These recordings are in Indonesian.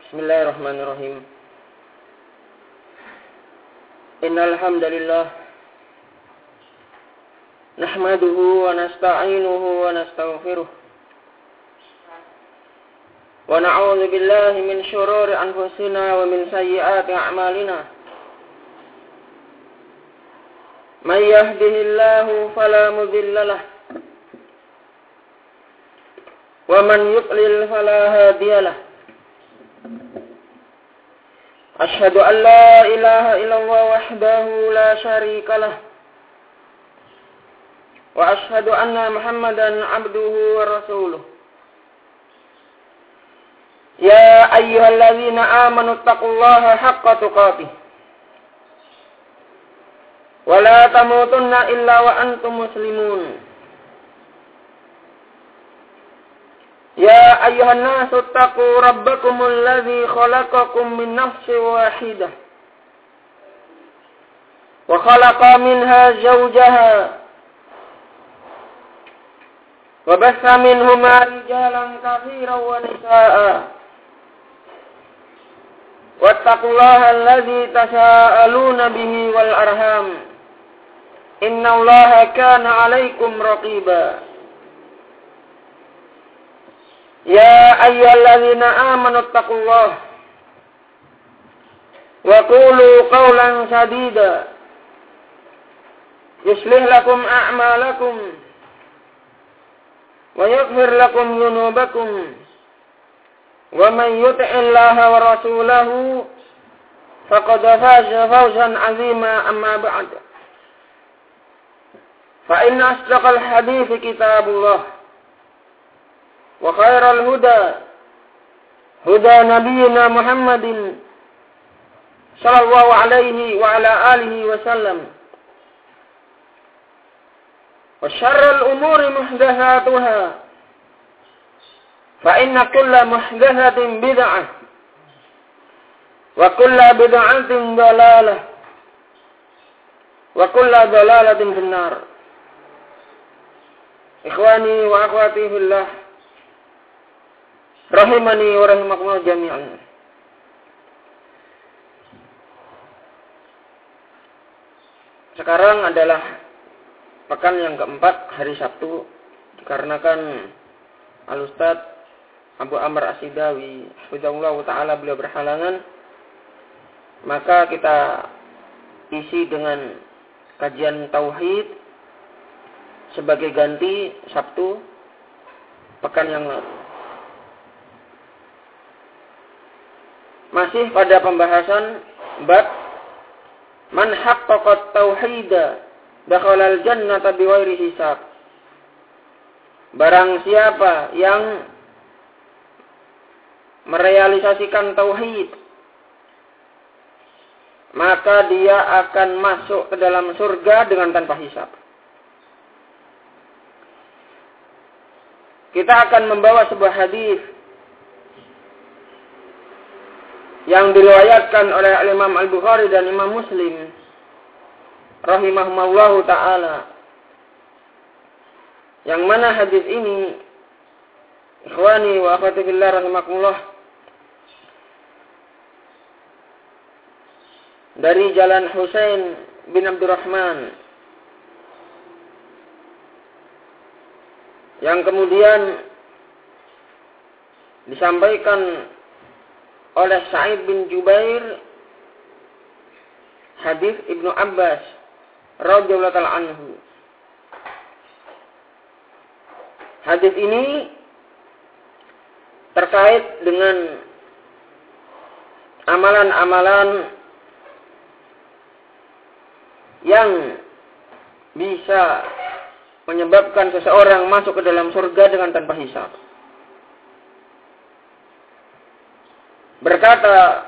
Bismillahirrahmanirrahim. Innal hamdalillah nahmaduhu wa nasta'inuhu wa nastaghfiruh wa na'udzu billahi min shururi anfusina wa min sayyiati a'malina. May yahdihillahu fala mudilla lahu wa man yudlil fala hadiya lahu. Asyhadu an la ilaha illallah wahdahu la syarika lah wa asyhadu anna Muhammadan abduhu wa rasuluh. Ya ayyuhalladzina amanu taqullaha haqqa tuqatih wa la tamutunna illa wa antum muslimun. Ya ayyuhan nasu taqu rabbakumul ladzi khalaqakum min nafsin wahidah wa khalaqa minha zawjaha wa bassa minhuma rijalan katsiran wa nisaa'a wattaqullaha alladzi tasaaluna bihi wal arham innallaha kana 'alaikum raqiba. Ya ayyuhalladzina amanu taqullaha wa qulu qawlan sadida yuslih lakum a'malakum wa yaghfir lakum dhunubakum wa man yuti'illaha wa rasulahu faqad faza fawzan 'azima. Amma ba'd, fa inna asdaqal hadithi kitabullah wa khairal huda huda nabiyyina Muhammadin sallallahu alaihi wa ala alihi wa sallam wa syarrul umuri muhdatsatuha fa inna kulla muhdatsatin bid'ah wa kulla bid'atin dalalah wa kulla dalalatin finnar. Ikhwani wa akhwati fillah rahimani wa rahimakumullah jami'an. Sekarang adalah pekan yang keempat, hari Sabtu, dikarenakan Al-Ustaz Abu Amr As-Sidawi hafizahullah ta'ala beliau berhalangan, maka kita isi dengan kajian tauhid sebagai ganti Sabtu pekan yang lalu. Masih pada pembahasan bab man haqqaqa tauhida dakhalal jannata bighairi hisab. Barang siapa yang merealisasikan tauhid, maka dia akan masuk ke dalam surga dengan tanpa hisab. Kita akan membawa sebuah hadis yang diriwayatkan oleh Imam Al-Bukhari dan Imam Muslim rahimahumallahu ta'ala, yang mana hadis ini, ikhwani wa akhwati fillah rahimakumullah, dari jalan Husain bin Abdurrahman, yang kemudian disampaikan oleh Sa'id bin Jubair, hadis Ibnu Abbas radhiyallahu ta'ala anhu. Hadis ini terkait dengan amalan-amalan yang bisa menyebabkan seseorang masuk ke dalam surga dengan tanpa hisab. Berkata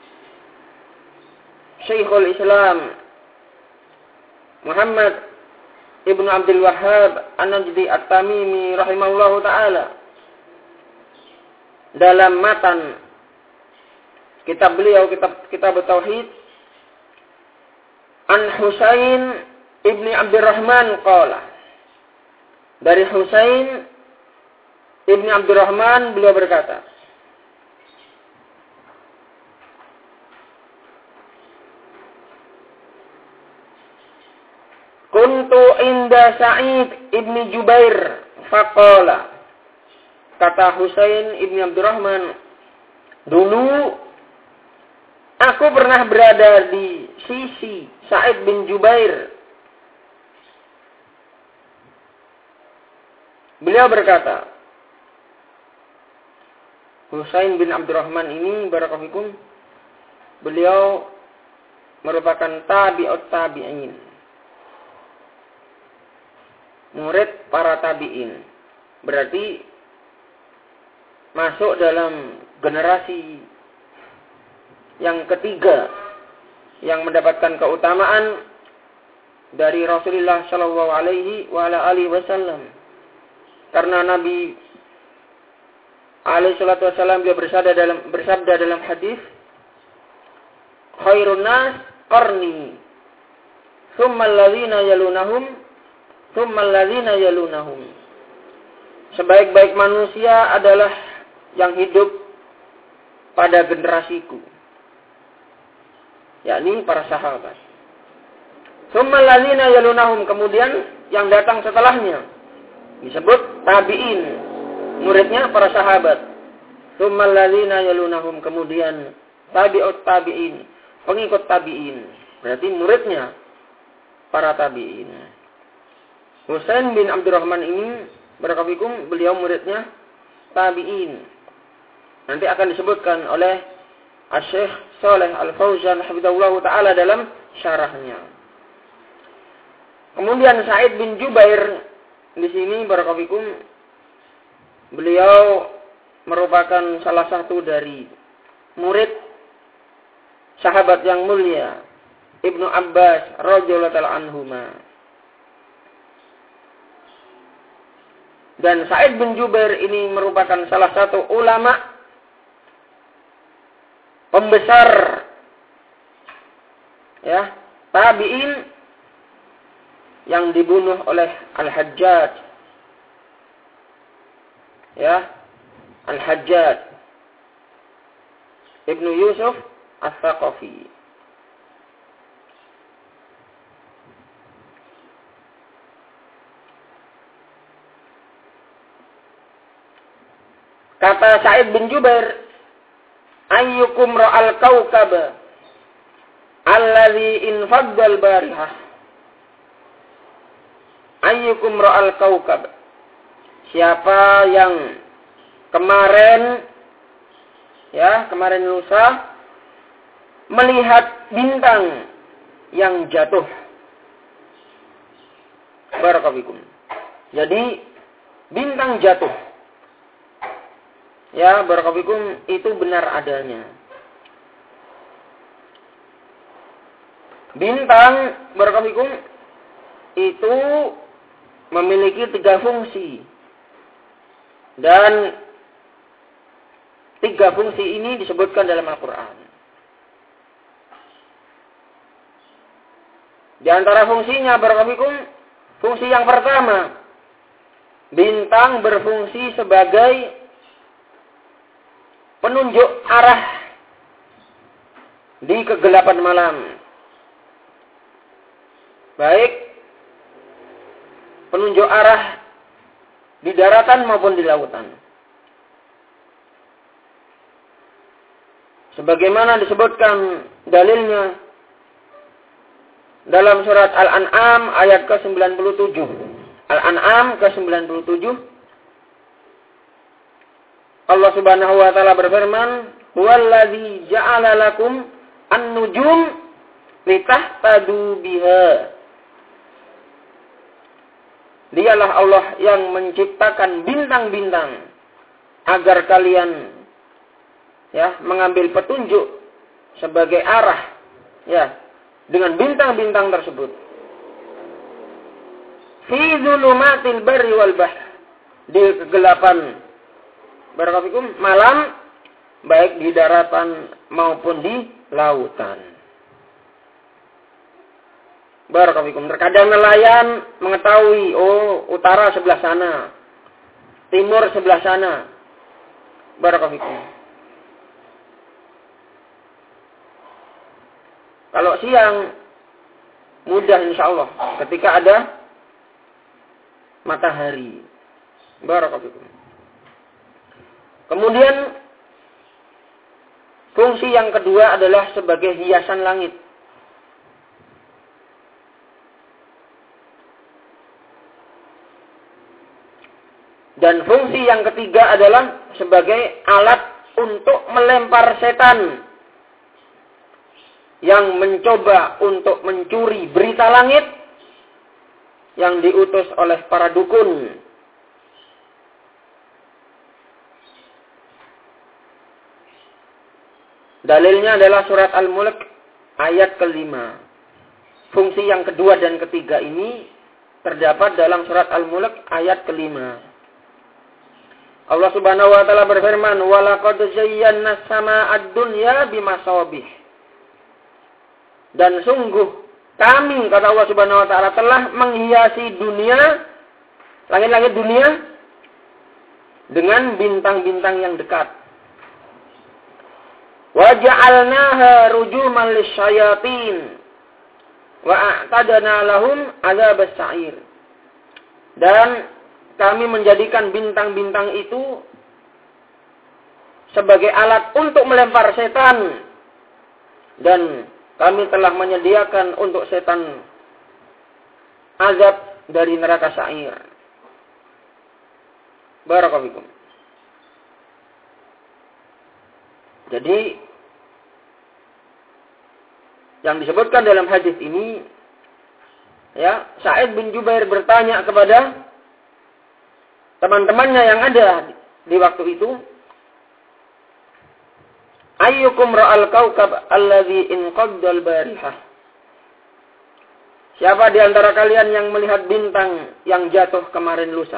Syekhul Islam Muhammad Ibnu Abdul Wahhab An-Najdi At-Tamimi rahimahullahu ta'ala dalam matan kitab beliau, kitab Tauhid, An Husain Ibni Abdurrahman qala, dari Husain Ibni Abdurrahman beliau berkata, kuntu inda Sa'id ibni Jubair faqala. Kata Husain ibni Abdurrahman, dulu aku pernah berada di sisi Sa'id bin Jubair. Beliau berkata, Husain bin Abdurrahman ini barakallahu fikum, beliau merupakan tabi'ut tabi'in, murid para tabi'in. Berarti masuk dalam generasi yang ketiga yang mendapatkan keutamaan dari Rasulullah Shallallahu Alaihi Wasallam. Karena Nabi Alaihi Wasallam dia bersabda dalam hadis, khairun nas qarni, thumma alladzina yalunahum. Sebaik-baik manusia adalah yang hidup pada generasiku, yakni para sahabat. Thumma alladzina yalunahum, kemudian yang datang setelahnya disebut tabi'in, muridnya para sahabat. Thumma alladzina yalunahum, kemudian tabi'ut tabi'in, pengikut tabi'in, berarti muridnya para tabi'in. Husain bin Abdurrahman ini barakallahu fikum, beliau muridnya tabi'in. Nanti akan disebutkan oleh Asy-Syaikh Shalih Al-Fauzan hafizahullah taala dalam syarahnya. Kemudian Sa'id bin Jubair di sini barakallahu fikum, beliau merupakan salah satu dari murid sahabat yang mulia Ibnu Abbas radhiyallahu ta'ala anhuma. Dan Sa'id bin Jubair ini merupakan salah satu ulama pembesar ya, tabi'in yang dibunuh oleh Al-Hajjaj. Ya, Al-Hajjaj Ibnu Yusuf As-Saqafi. Kata Sa'id bin Jubair, ayyukum ra'al kawkaba alladhi infaddal barihah. Ayyukum ra'al kawkab. Siapa yang kemarin lusa melihat bintang yang jatuh. Barakallahu fikum. Jadi bintang jatuh. Ya, barakallahu fikum, itu benar adanya. Bintang barakallahu fikum itu memiliki 3 fungsi. Dan 3 fungsi ini disebutkan dalam Al-Quran. Di antara fungsinya barakallahu fikum, fungsi yang pertama, bintang berfungsi sebagai penunjuk arah di kegelapan malam. Baik penunjuk arah di daratan maupun di lautan. Sebagaimana disebutkan dalilnya dalam surat Al-An'am ayat ke-97. Al-An'am ke-97. Allah Subhanahu wa taala berfirman, "Huwallazi ja'ala lakum an-nujum litahtadu biha." Dialah Allah yang menciptakan bintang-bintang agar kalian mengambil petunjuk sebagai arah dengan bintang-bintang tersebut. Fi dzulumatil barri wal bahr, di kegelapan barakallahu fikum malam, baik di daratan maupun di lautan. Barakallahu fikum. Terkadang nelayan mengetahui, utara sebelah sana, timur sebelah sana. Barakallahu fikum. Kalau siang mudah insyaallah ketika ada matahari. Barakallahu. Kemudian fungsi yang kedua adalah sebagai hiasan langit. Dan fungsi yang ketiga adalah sebagai alat untuk melempar setan yang mencoba untuk mencuri berita langit yang diutus oleh para dukun. Dalilnya adalah surat Al-Mulk ayat ke-5. Fungsi yang kedua dan ketiga ini terdapat dalam surat Al-Mulk ayat ke-5. Allah Subhanahu wa taala berfirman, "Wa laqad zayyana as-samaa'a ad-dunya bimasabih." Dan sungguh kami, kata Allah Subhanahu wa taala, telah menghiasi dunia, langit-langit dunia dengan bintang-bintang yang dekat. Wa ja'alnaha rujuman lisyayatin wa a'tadna lahum 'adzabas sa'ir. Dan kami menjadikan bintang-bintang itu sebagai alat untuk melempar setan. Dan kami telah menyediakan untuk setan azab dari neraka sa'ir. Barakallahu fikum. Jadi, yang disebutkan dalam hadis ini, ya, Sa'id bin Jubair bertanya kepada teman-temannya yang ada di waktu itu, ayyukum ra'al kaukab alladhi inqaddal barihah. Siapa di antara kalian yang melihat bintang yang jatuh kemarin lusa?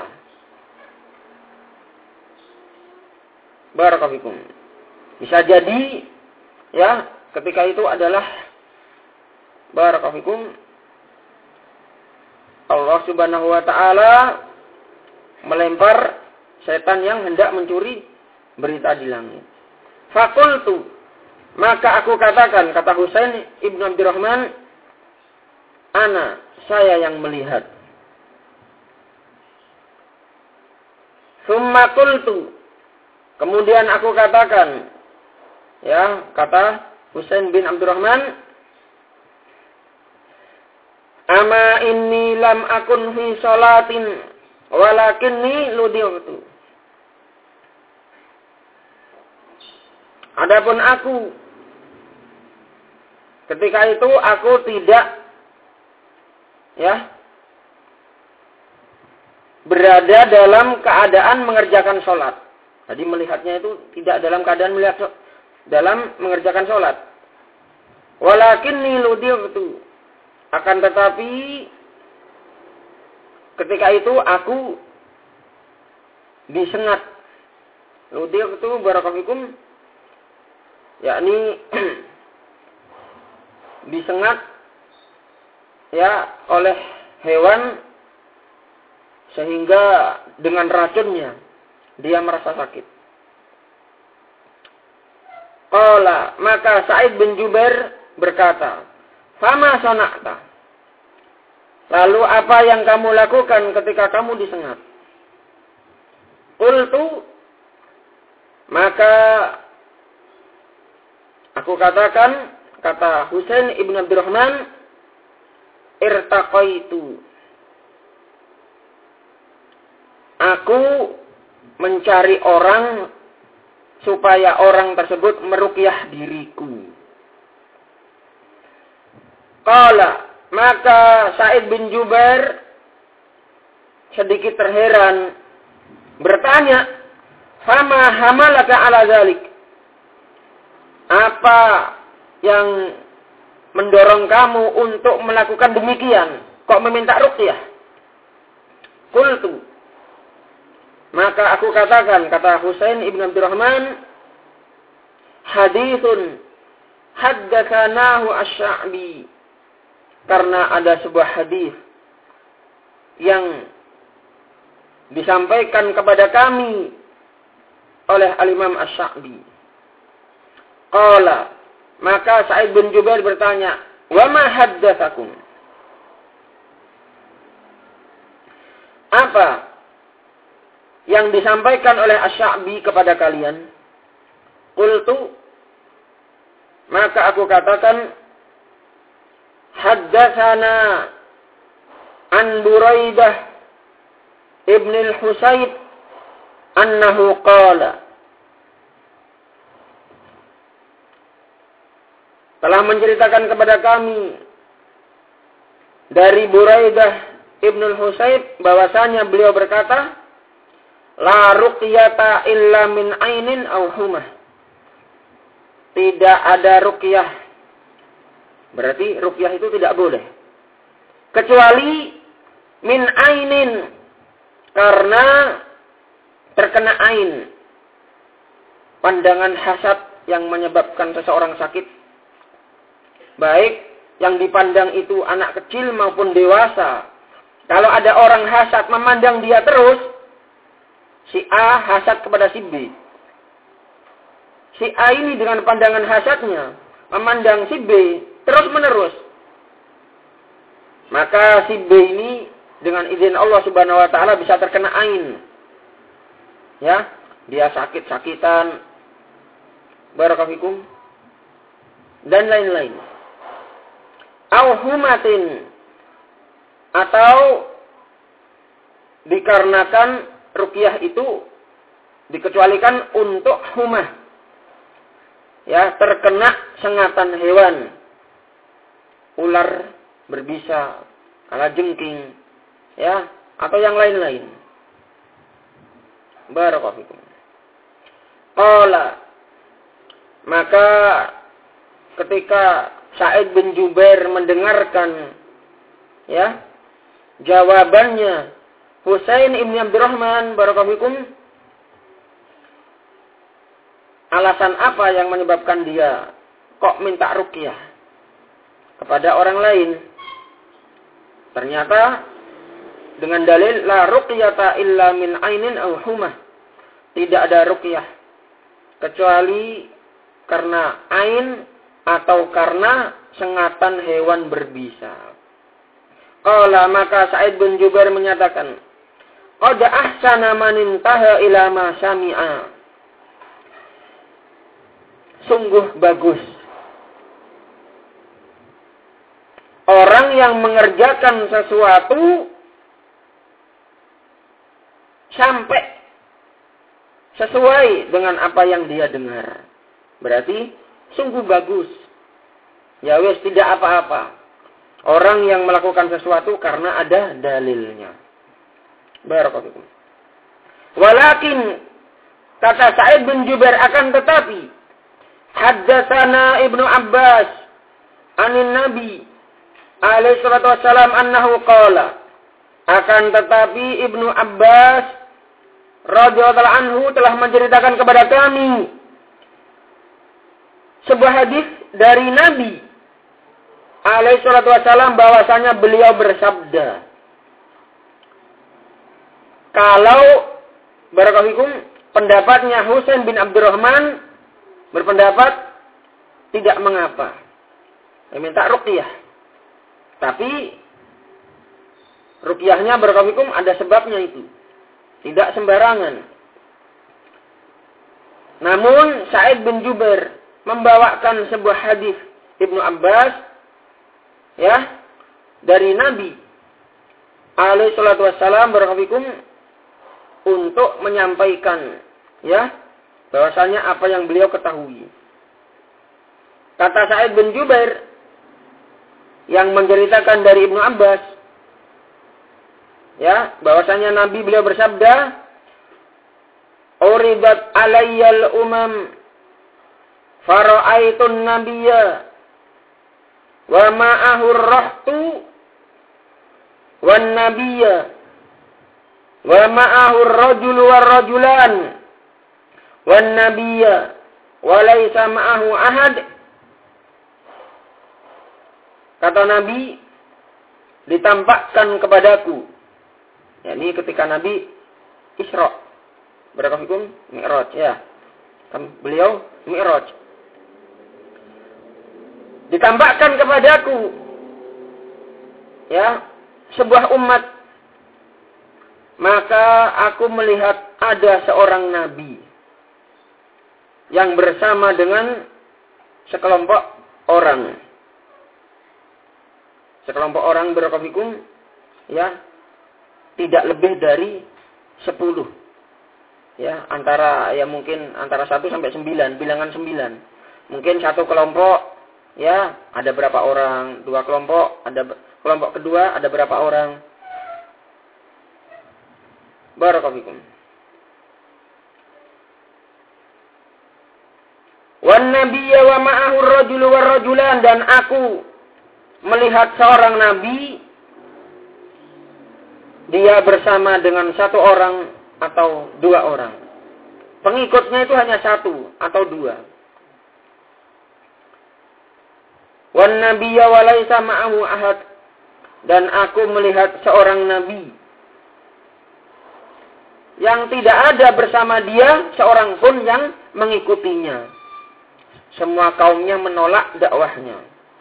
Barakallahu fikum. Bisa jadi, ya, ketika itu adalah barakallahu fikum, Allah Subhanahu wa taala melempar setan yang hendak mencuri berita di langit. Fakultu, maka aku katakan, kata Husain ibn Abdurrahman, ana, saya yang melihat. Summa qultu, kemudian aku katakan, ya, kata Husain bin Abdurrahman, ama inni lam akun fi sholatin walakinni ludiutu. Adapun aku, ketika itu aku tidak, ya, berada dalam keadaan mengerjakan sholat. Tadi melihatnya itu tidak dalam keadaan melihat dalam mengerjakan sholat. Walakinni ludiutu. Akan tetapi ketika itu aku disengat. Ludiq itu barakallahu fikum, yakni disengat, ya, oleh hewan sehingga dengan racunnya dia merasa sakit. Qala, maka Sa'id bin Jubair berkata, "Fama sana'ta?" Lalu apa yang kamu lakukan ketika kamu disengat? Qultu, maka aku katakan, kata Husain ibn Abdurrahman, irtaqaitu. Aku mencari orang supaya orang tersebut meruqyah diriku. Qala, maka Sa'id bin Jubair sedikit terheran bertanya, "Fama hamalaka ala dzalik?" Apa yang mendorong kamu untuk melakukan demikian? Kok meminta ruqyah? Qultu, maka aku katakan, kata Husain ibn Abdurrahman, hadithun haddatsanahu asy-Sya'bi. Karena ada sebuah hadis yang disampaikan kepada kami oleh Al-Imam Asy-Sya'bi. Qala, maka Sa'id bin Jubair bertanya, "Wa ma haddatsakum?" apa yang disampaikan oleh Asy-Sya'bi kepada kalian? Qultu, maka aku katakan, haddatsana an Buraidah ibn al-Husayb annahu qala, telah menceritakan kepada kami dari Buraidah ibn al-Husayb bahwasanya beliau berkata, la ruqyata illa min ainin aw humah. Tidak ada ruqyah. Berarti ruqyah itu tidak boleh. Kecuali min ainin. Karena terkena ain. Pandangan hasad yang menyebabkan seseorang sakit. Baik yang dipandang itu anak kecil maupun dewasa. Kalau ada orang hasad memandang dia terus, si A hasad kepada si B. Si A ini dengan pandangan hasadnya memandang si B terus menerus. Maka si B ini dengan izin Allah Subhanahu wa taala bisa terkena ain. Ya, dia sakit-sakitan. Barakallahu dan lain-lain. Au humatin, atau dikarenakan ruqyah itu dikecualikan untuk humah. Ya, terkena sengatan hewan. Ular berbisa, kalajengking, ya, atau yang lain-lain. Barakallahu fikum. Qala, maka ketika Sa'id bin Jubair mendengarkan, ya, jawabannya Husain ibn Abdurrahman, barakallahu fikum, alasan apa yang menyebabkan dia kok minta ruqyah kepada orang lain? Ternyata dengan dalil la ruqyata illa min ainin aw humah. Tidak ada ruqyah kecuali karena ain atau karena sengatan hewan berbisa. Qala, maka Sa'id bin Jubair menyatakan, qad ahsana man intaha ila ma sami'a. Sungguh bagus orang yang mengerjakan sesuatu sampai sesuai dengan apa yang dia dengar. Berarti sungguh bagus. Ya wes, tidak apa-apa. Orang yang melakukan sesuatu karena ada dalilnya. Barakallahu. Walakin, kata Sa'id bin Jubair, akan tetapi, haddatsana Ibnu Abbas anin Nabi alaihi salatu wassalam annahu qala, akan tetapi Ibnu Abbas radhiyallahu anhu telah menceritakan kepada kami sebuah hadis dari Nabi alaihi salatu wassalam bahwasanya beliau bersabda, kalau barakallahu pendapatnya Husain bin Abdurrahman berpendapat tidak mengapa minta ruqyah, tapi ruqyahnya barakallahu ada sebabnya, itu tidak sembarangan. Namun Sa'id bin Jubair membawakan sebuah hadis Ibnu Abbas, ya, dari Nabi alaihi salatu wassalam barakallahu untuk menyampaikan, ya, bahwasanya apa yang beliau ketahui. Kata Sa'id bin Jubair yang menceritakan dari Ibnu Abbas, ya, bahwasanya Nabi beliau bersabda, uribat alayyal umam fara'aitun nabiyya wa ma'ahu ar-rahtu wan nabiyya wa ma'ahu ar-rajulu war-rajulan wan nabiyya wa laysa ma'ahu ahad. Kata Nabi, ditampakkan kepadaku, yakni ketika Nabi Isra, barakallahu Mi'raj, ya, beliau Mi'raj, ditampakkan kepadaku, ya, sebuah umat maka aku melihat ada seorang nabi yang bersama dengan sekelompok orang. Sekelompok orang barakallahu ya, tidak lebih dari 10. Ya, mungkin antara 1 sampai 9, bilangan 9. Mungkin satu kelompok ya ada berapa orang, dua kelompok, kelompok kedua ada berapa orang. Barakallahu fikum. Wan nabiyya wa ma'ahu ar-rajulu war-rajulan, dan aku melihat seorang nabi, dia bersama dengan satu orang atau dua orang. Pengikutnya itu hanya satu atau dua. Wan nabiyya wa laisa ma'ahu ahad, dan aku melihat seorang nabi yang tidak ada bersama dia seorang pun yang mengikutinya. Semua kaumnya menolak dakwahnya.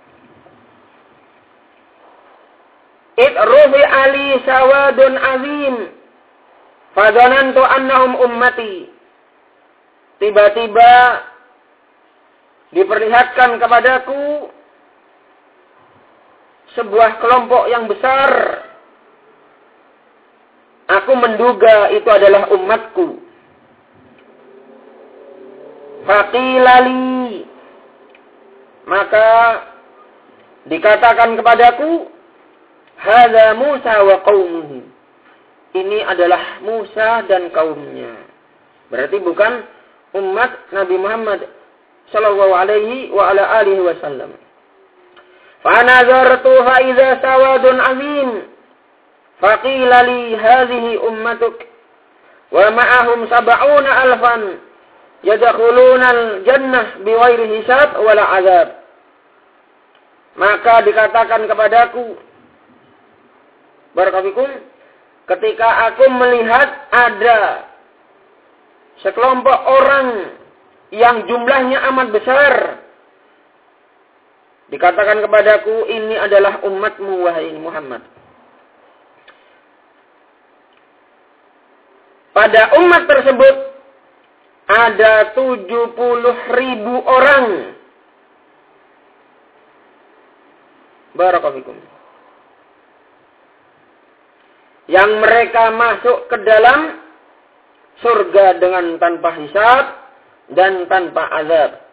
Rufi ali sawadun azim fadhanantu annahum ummati. Tiba-tiba diperlihatkan kepadaku sebuah kelompok yang besar. Aku menduga itu adalah umatku. Faqilali, maka dikatakan kepadaku, hadza Musa wa qaumuhu. Ini adalah Musa dan kaumnya. Berarti bukan umat Nabi Muhammad sallallahu alaihi wa ala alihi wasallam. Fa nazartu fa idza sawadun azim. Faqila li hadhihi ummatuk wa ma'ahum 70,000 yadkhuluna al-jannah bighairi hisab wala azab. Maka dikatakan kepadaku, barakallahu, ketika aku melihat ada sekelompok orang yang jumlahnya amat besar, dikatakan kepadaku, ini adalah umatmu wahai Muhammad. Pada umat tersebut ada 70.000 orang. Barakallahu fikum. Yang mereka masuk ke dalam surga dengan tanpa hisab dan tanpa azab.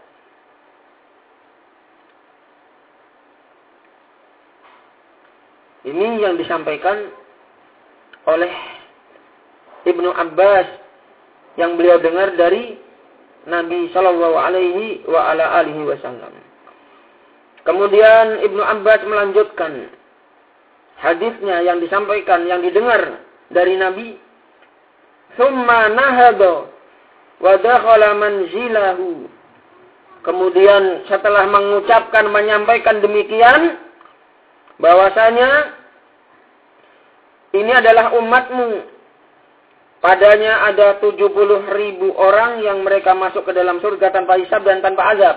Ini yang disampaikan oleh Ibnu Abbas yang beliau dengar dari Nabi sallallahu alaihi wa ala alihi wasallam. Kemudian Ibnu Abbas melanjutkan hadisnya yang disampaikan, yang didengar dari Nabi. Tsumma nahada wa dakhala manzilahu. Kemudian setelah menyampaikan demikian, bahwasanya ini adalah umatmu. Padanya ada 70.000 orang yang mereka masuk ke dalam surga tanpa hisab dan tanpa azab.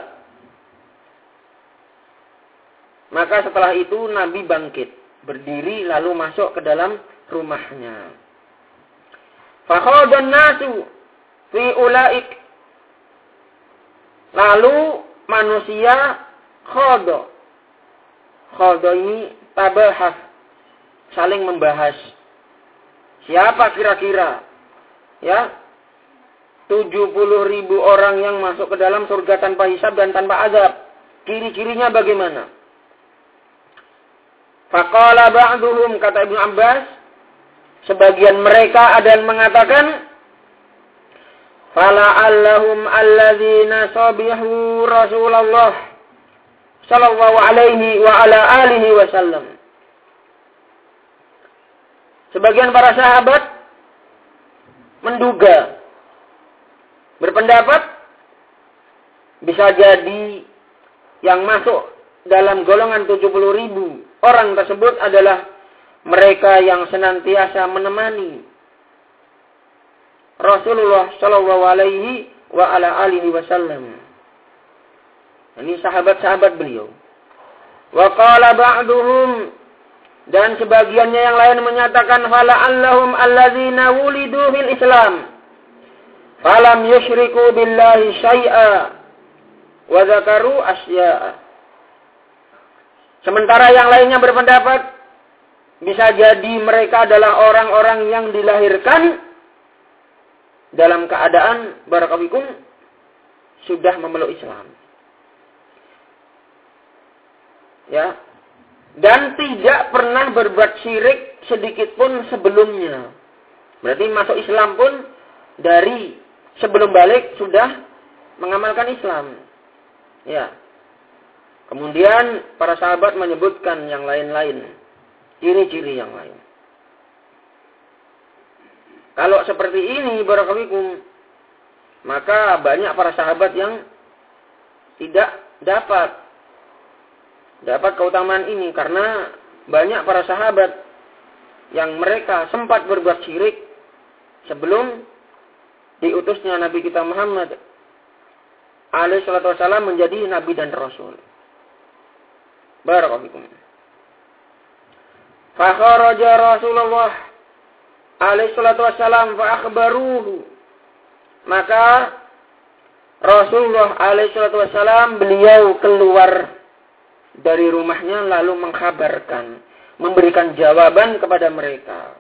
Maka setelah itu Nabi bangkit, berdiri lalu masuk ke dalam rumahnya. Fakhadan nasu fi ulaik. Lalu manusia khada. Khada ini tabahas, saling membahas. Siapa kira-kira? Ya, 70.000 orang yang masuk ke dalam surga tanpa hisab dan tanpa azab. Ciri-cirinya bagaimana? Faqala ba'duhum, kata Ibnu Abbas, sebagian mereka ada yang mengatakan, fala'allahum alladzina sabihu Rasulullah sallallahu alaihi wa ala alihi wasallam. Sebagian para sahabat menduga, berpendapat bisa jadi yang masuk dalam golongan 70.000 orang tersebut adalah mereka yang senantiasa menemani Rasulullah sallallahu alaihi wa ala alihi wasallam. Ini sahabat-sahabat beliau. Wa qala ba'duhum Dan sebagiannya yang lain menyatakan fala'allahum alladzina wulidu fil Islam falam yusyriku billahi syai'a wa dzakaru asya'a. Sementara yang lainnya berpendapat bisa jadi mereka adalah orang-orang yang dilahirkan dalam keadaan barakallahu sudah memeluk Islam. Ya. Dan tidak pernah berbuat syirik sedikit pun sebelumnya. Berarti masuk Islam pun dari sebelum balik sudah mengamalkan Islam. Ya. Kemudian para sahabat menyebutkan yang lain-lain. Ciri-ciri yang lain. Kalau seperti ini barakallahu maka banyak para sahabat yang tidak dapat keutamaan ini karena banyak para sahabat yang mereka sempat berbuat syirik sebelum diutusnya Nabi kita Muhammad alaihi salatu wasallam menjadi nabi dan rasul. Barakallahu fikum. Fa kharaja Rasulullah alaihi salatu wasallam fa akhbaruhu. Maka Rasulullah alaihi salatu wasallam beliau keluar dari rumahnya lalu mengkhabarkan, memberikan jawaban kepada mereka.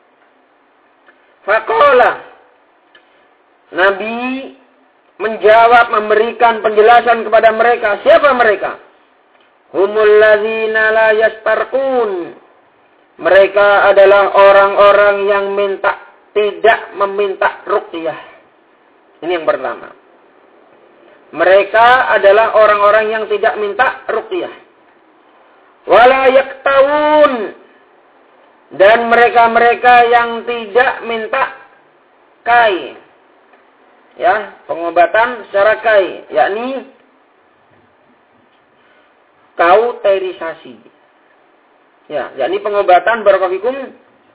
Faqala, Nabi menjawab, memberikan penjelasan kepada mereka. Siapa mereka? Humul ladzina la yastarqun. Mereka adalah orang-orang yang tidak meminta ruqyah. Ini yang pertama. Mereka adalah orang-orang yang tidak minta ruqyah. Wala yaktawun, dan mereka-mereka yang tidak minta kai. Ya, pengobatan secara kai, yakni kauterisasi. Ya, yakni pengobatan barakallahu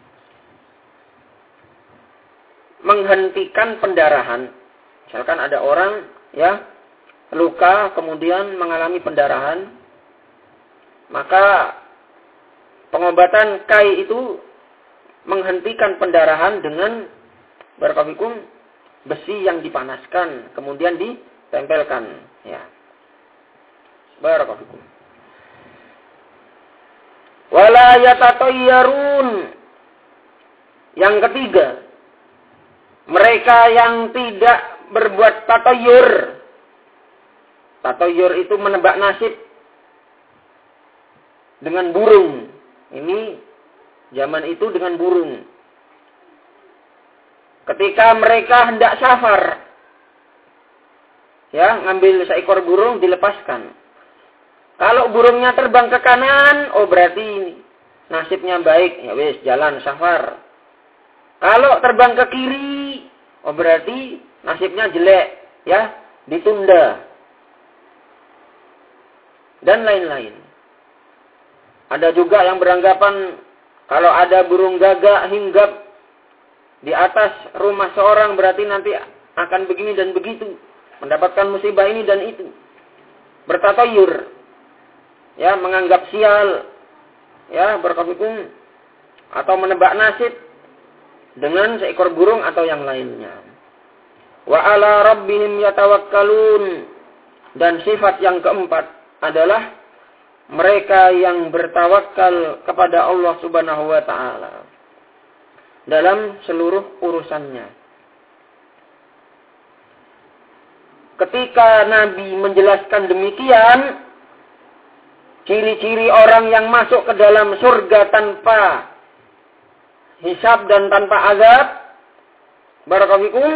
menghentikan pendarahan. Misalkan ada orang ya luka kemudian mengalami pendarahan, maka pengobatan kai itu menghentikan pendarahan dengan barakallahu besi yang dipanaskan kemudian ditempelkan ya. Barakallahu. Wala yatatayyarun. Yang ketiga, mereka yang tidak berbuat tatayyur. Tatayyur itu menebak nasib dengan burung. Ini zaman itu dengan burung. Ketika mereka hendak safar, ya, ngambil seekor burung dilepaskan. Kalau burungnya terbang ke kanan, oh berarti nasibnya baik, ya wis jalan safar. Kalau terbang ke kiri, oh berarti nasibnya jelek, ya ditunda. Dan lain-lain. Ada juga yang beranggapan kalau ada burung gagak hinggap di atas rumah seorang berarti nanti akan begini dan begitu, mendapatkan musibah ini dan itu. Bertatayur, ya, menganggap sial, ya, berkabung atau menebak nasib dengan seekor burung atau yang lainnya. Wa ala rabbihim yatawakkalun, dan sifat yang keempat adalah mereka yang bertawakal kepada Allah Subhanahu wa taala dalam seluruh urusannya. Ketika Nabi menjelaskan demikian, ciri-ciri orang yang masuk ke dalam surga tanpa hisab dan tanpa azab, barakallahu fikum.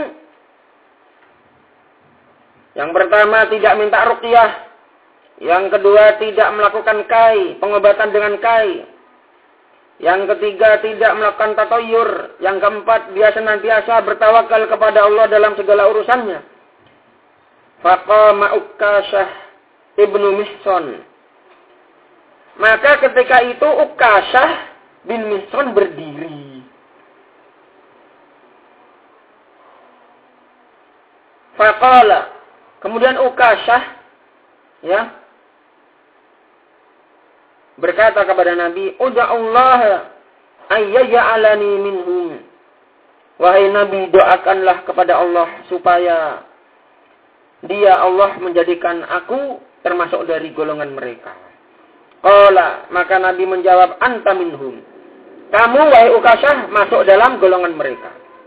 Yang pertama, tidak minta ruqyah. Yang kedua, tidak melakukan kai, pengobatan dengan kai. Yang ketiga, tidak melakukan tatayyur. Yang keempat, dia senantiasa bertawakal kepada Allah dalam segala urusannya. Faqama Uqasyah ibnu Mihsan. Maka ketika itu Uqasyah bin Mihsan berdiri. Faqala. Kemudian Uqasyah, ya, berkata kepada Nabi, "Ud'allaha ayyaj'alani minhum." Wahai Nabi, doakanlah kepada Allah supaya Dia Allah menjadikan aku termasuk dari golongan mereka. Qala, maka Nabi menjawab, "Anta minhum." Kamu wahai Ukasyah masuk dalam golongan mereka.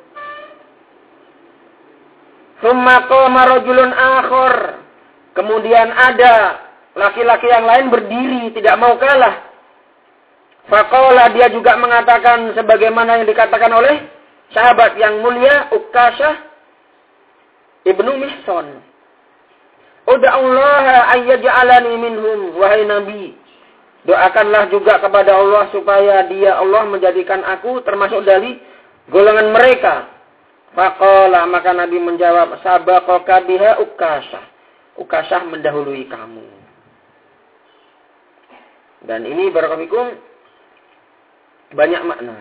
Tsumma qama rajulun akhar. Kemudian ada laki-laki yang lain berdiri, tidak mau kalah. Faqala, dia juga mengatakan sebagaimana yang dikatakan oleh sahabat yang mulia Ukasyah ibnu Mihsan. Ud'allaha ayyaj'alani minhum. Wahai Nabi, doakanlah juga kepada Allah supaya Dia Allah menjadikan aku termasuk dari golongan mereka. Faqala, maka Nabi menjawab, sabaqaka biha Ukasyah. Ukasyah mendahului kamu. Dan ini barakallahu banyak makna.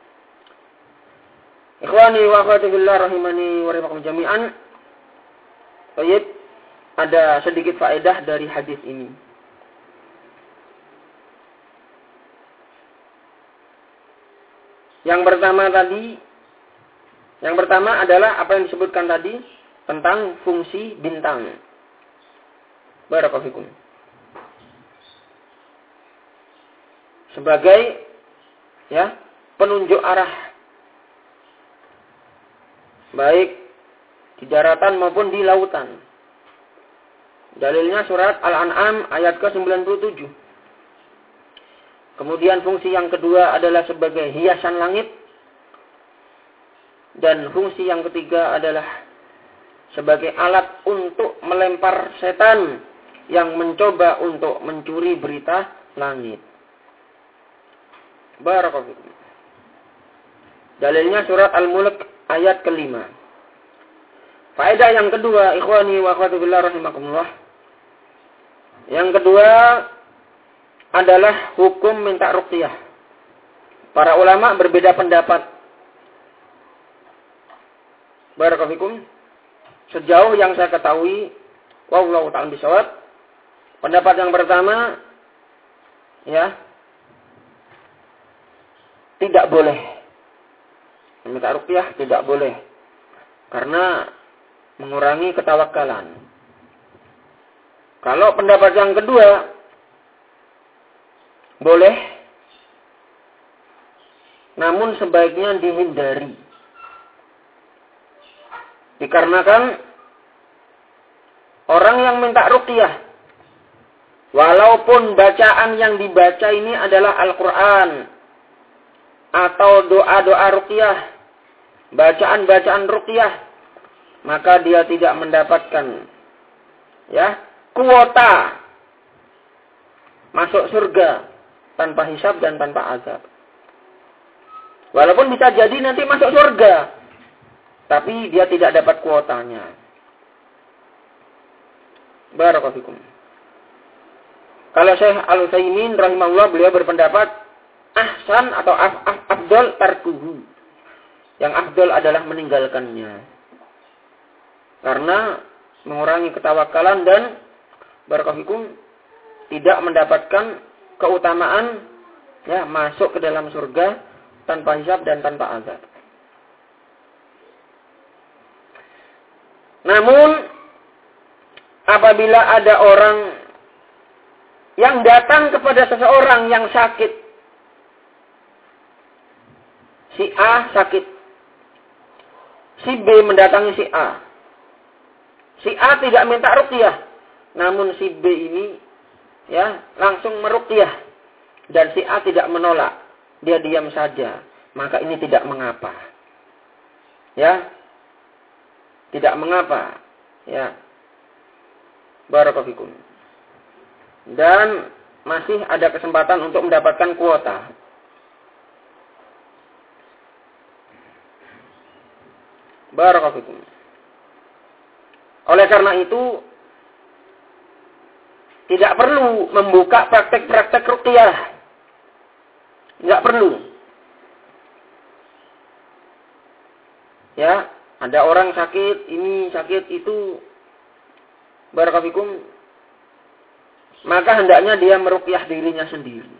Ikhwani wa akhwati fillah rahimani wa rahimakum jami'an. Baik, ada sedikit faedah dari hadis ini. Yang pertama adalah apa yang disebutkan tadi tentang fungsi bintang. Barakallahu fikum. Sebagai penunjuk arah, baik di daratan maupun di lautan. Dalilnya surat Al-An'am ayat ke-97. Kemudian fungsi yang kedua adalah sebagai hiasan langit. Dan fungsi yang ketiga adalah sebagai alat untuk melempar setan yang mencoba untuk mencuri berita langit. Barakallahu fikum. Dalilnya surat Al-Mulk ayat ke-5. Faedah yang kedua, ikhwani wa akhwati fillah rahimakumullah. Yang kedua adalah hukum minta ruqyah. Para ulama berbeda pendapat. Barakallahu fikum. Sejauh yang saya ketahui, wallahu ta'ala bishawab, pendapat yang pertama tidak boleh. Minta ruqyah tidak boleh. Karena mengurangi ketawakkalan. Kalau pendapat yang kedua, boleh, namun sebaiknya dihindari. Dikarenakan orang yang minta ruqyah, walaupun bacaan yang dibaca ini adalah Al-Quran, atau doa-doa ruqyah, bacaan-bacaan ruqyah, maka dia tidak mendapatkan kuota masuk surga tanpa hisab dan tanpa azab. Walaupun bisa jadi nanti masuk surga, tapi dia tidak dapat kuotanya. Barakallahu fikum. Kalau Syekh Al-Utsaimin rahimahullah, beliau berpendapat ahsan atau afdal tarkuhu. Yang afdal adalah meninggalkannya. Karena mengurangi ketawakalan dan barakallahu fikum tidak mendapatkan keutamaan masuk ke dalam surga tanpa hisab dan tanpa azab. Namun apabila ada orang yang datang kepada seseorang yang sakit, si A sakit, si B mendatangi si A. Si A tidak minta ruqyah, namun si B ini langsung meruqyah dan si A tidak menolak, dia diam saja, maka ini tidak mengapa. Tidak mengapa. Barakallahu fikum. Dan masih ada kesempatan untuk mendapatkan kuota. Barakallahu fikum. Oleh karena itu, tidak perlu membuka praktek-praktek ruqyah. Tidak perlu. Ada orang sakit, ini sakit itu, barakallahu fikum, maka hendaknya dia meruqyah dirinya sendiri.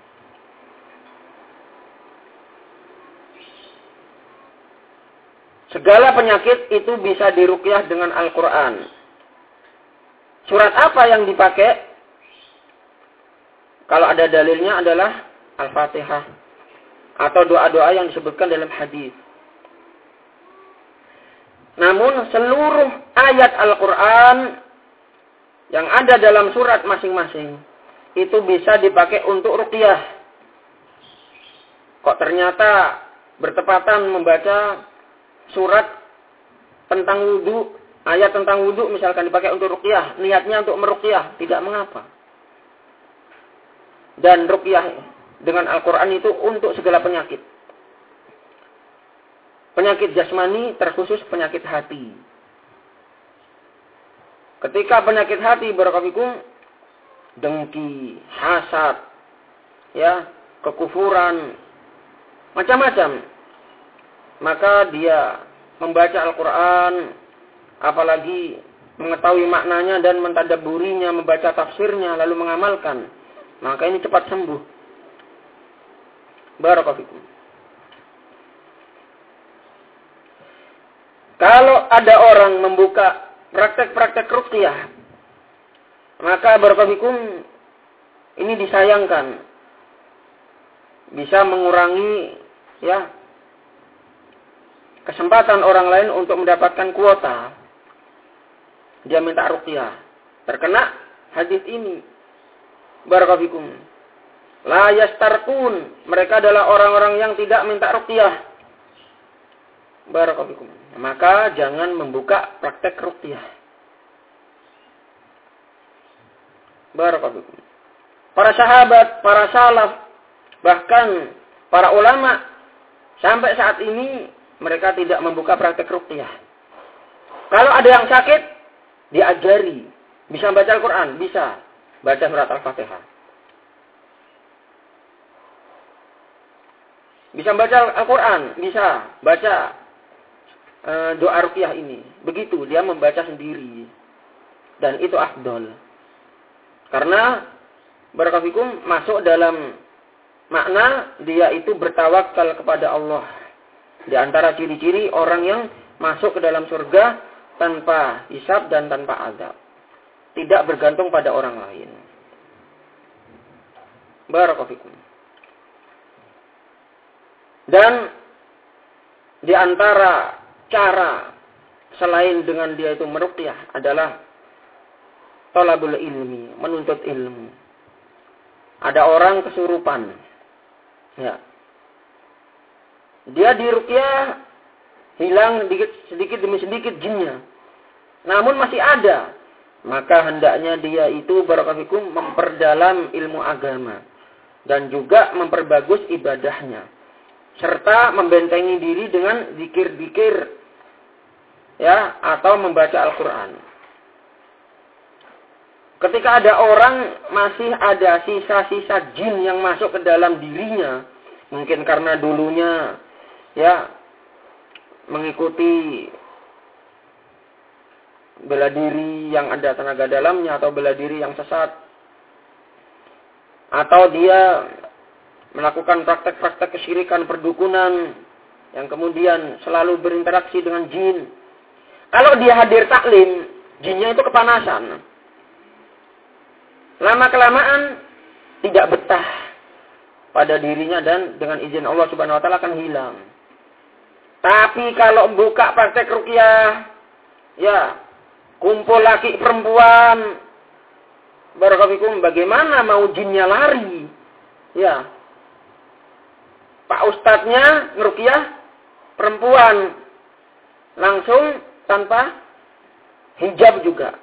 Segala penyakit itu bisa diruqyah dengan Al-Quran. Surat apa yang dipakai? Kalau ada dalilnya adalah Al-Fatihah. Atau doa-doa yang disebutkan dalam hadis. Namun seluruh ayat Al-Quran yang ada dalam surat masing-masing itu bisa dipakai untuk ruqyah. Kok ternyata bertepatan membaca surat tentang wudu, ayat tentang wudu misalkan dipakai untuk ruqyah, niatnya untuk meruqyah, tidak mengapa. Dan ruqyah dengan Al-Quran itu untuk segala penyakit. Penyakit jasmani terkhusus penyakit hati. Ketika penyakit hati barakallahu dengki, hasad, ya, kekufuran, macam-macam. Maka dia membaca Al-Quran, apalagi mengetahui maknanya dan mentadabburinya, membaca tafsirnya, lalu mengamalkan. Maka ini cepat sembuh. Barakallahu fikum. Kalau ada orang membuka praktek-praktek ruqyah, maka barakallahu fikum ini disayangkan. Bisa mengurangi ya kesempatan orang lain untuk mendapatkan kuota. Dia minta ruqyah. Terkena hadis ini. Barakallahu fikum. La yastarqun. Mereka adalah orang-orang yang tidak minta ruqyah. Barakallahu fikum. Maka jangan membuka praktek ruqyah. Barakallahu fikum. Para sahabat, para salaf, bahkan para ulama sampai saat ini mereka tidak membuka praktek ruqyah. Kalau ada yang sakit, diajari. Bisa baca Al-Quran? Bisa. Baca surat Al-Fatihah. Bisa baca Al-Quran? Bisa. Baca doa ruqyah ini. Begitu, dia membaca sendiri. Dan itu afdol. Karena, barakallahu fikum, masuk dalam makna dia itu bertawakal kepada Allah. Di antara ciri-ciri orang yang masuk ke dalam surga tanpa hisab dan tanpa azab. Tidak bergantung pada orang lain. Barakallahu fikum. Dan di antara cara selain dengan dia itu meruqyah adalah thalabul ilmi, menuntut ilmu. Ada orang kesurupan. Ya. Dia diruqyah, hilang sedikit demi sedikit jinnya. Namun masih ada. Maka hendaknya dia itu barakallahu fikum memperdalam ilmu agama. Dan juga memperbagus ibadahnya. Serta membentengi diri dengan zikir-zikir. Ya, atau membaca Al-Quran. Ketika ada orang masih ada sisa-sisa jin yang masuk ke dalam dirinya. Mungkin karena dulunya ya mengikuti bela diri yang ada tenaga dalamnya atau bela diri yang sesat, atau dia melakukan praktek-praktek kesyirikan perdukunan yang kemudian selalu berinteraksi dengan jin. Kalau dia hadir taklim, jinnya itu kepanasan. Lama-kelamaan tidak betah pada dirinya dan dengan izin Allah Subhanahu wa taala akan hilang. Tapi kalau buka praktek ruqyah, ya, kumpul laki perempuan, barakallahu fikum, bagaimana mau jinnya lari? Ya. Pak ustadznya ngeruqyah perempuan langsung tanpa hijab juga.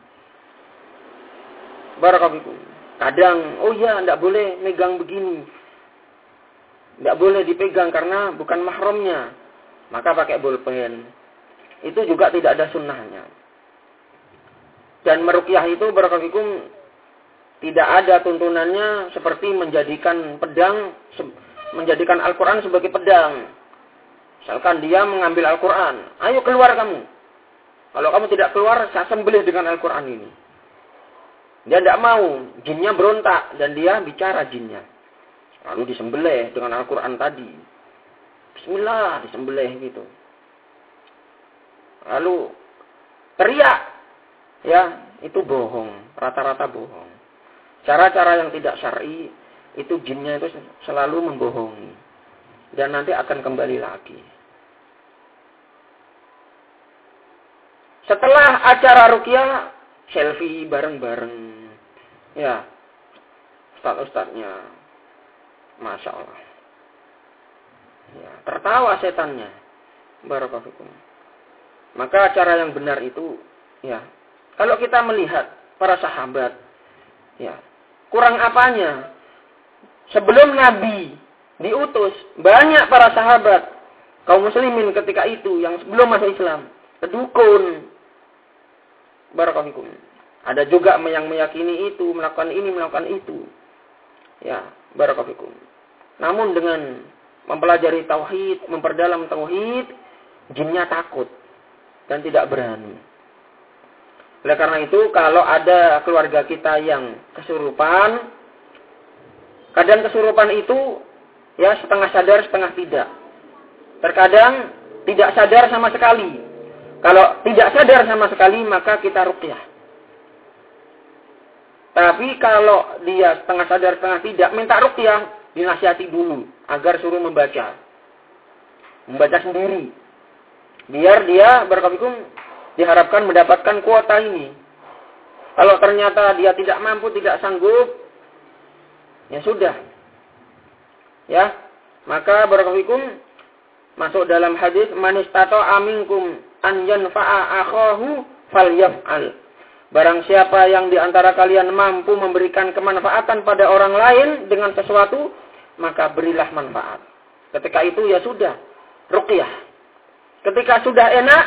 Barakallahu fikum. Kadang, oh ya, enggak boleh megang begini. Enggak boleh dipegang karena bukan mahramnya. Maka pakai bolpen. Itu juga tidak ada sunnahnya. Dan meruqyah itu barakallahu fikum tidak ada tuntunannya seperti menjadikan pedang, menjadikan Al-Quran sebagai pedang. Misalkan dia mengambil Al-Quran, ayo keluar kamu. Kalau kamu tidak keluar, saya sembelih dengan Al-Quran ini. Dia tidak mau, jinnya berontak dan dia bicara jinnya. Lalu disembelih dengan Al-Quran tadi. Bismillah, disembelih gitu. Lalu teriak, ya itu bohong, rata-rata bohong. Cara-cara yang tidak syar'i itu jinnya itu selalu membohongi dan nanti akan kembali lagi. Setelah acara ruqyah, selfie bareng-bareng, ya ustaz-ustaznya, masya Allah, ya, tertawa setannya, barakallahu fikum. Maka cara yang benar itu, ya, kalau kita melihat para sahabat, ya, kurang apanya? Sebelum Nabi diutus, banyak para sahabat, kaum muslimin ketika itu, yang sebelum masuk Islam, kedukun. Barakallahu fikum. Ada juga yang meyakini itu, melakukan ini, melakukan itu. Ya, barakallahu fikum. Namun dengan mempelajari tauhid, memperdalam tauhid, jinnya takut dan tidak berani. Oleh karena itu, kalau ada keluarga kita yang kesurupan, kadang kesurupan itu ya setengah sadar, setengah tidak. Terkadang tidak sadar sama sekali. Kalau tidak sadar sama sekali, maka kita ruqyah. Tapi kalau dia setengah sadar, setengah tidak, minta ruqyah, dinasihati dulu agar suruh membaca. Membaca sendiri. Biar dia barakallahu diharapkan mendapatkan kuota ini. Kalau ternyata dia tidak mampu, tidak sanggup, ya sudah. Ya, maka barakallahu masuk dalam hadis man istata'a minkum an yanfa'a akhahu falyaf'al. Barang siapa yang di antara kalian mampu memberikan kemanfaatan pada orang lain dengan sesuatu, maka berilah manfaat. Ketika itu ya sudah, ruqyah. Ketika sudah enak,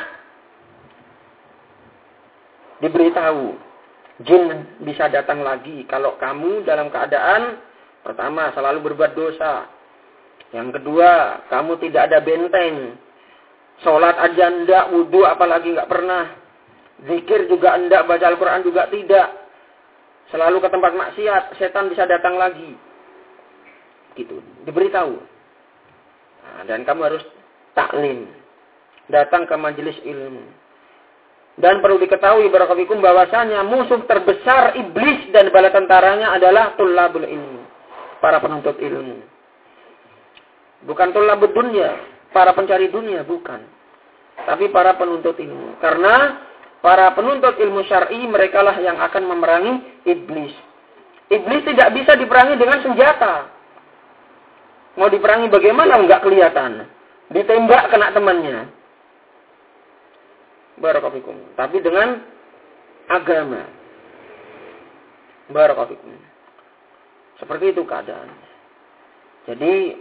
diberitahu, jin bisa datang lagi kalau kamu dalam keadaan pertama selalu berbuat dosa. Yang kedua, kamu tidak ada benteng. Sholat aja enggak, wudu apalagi enggak pernah. Zikir juga enggak, baca Al-Quran juga tidak. Selalu ke tempat maksiat, setan bisa datang lagi. Gitu, diberitahu. Nah, dan kamu harus taklim. Datang ke majelis ilmu. Dan perlu diketahui barakallahu fikum bahwasanya musuh terbesar iblis dan bala tentaranya adalah tullabul ilmu. Para penuntut ilmu. Bukan tullabud dunya, para pencari dunia, bukan. Tapi para penuntut ilmu. Karena para penuntut ilmu syar'i merekalah yang akan memerangi iblis. Iblis tidak bisa diperangi dengan senjata. Mau diperangi bagaimana enggak kelihatan. Ditembak kena temannya. Barakallahu fikum. Tapi dengan agama. Barakallahu fikum. Seperti itu keadaan. Jadi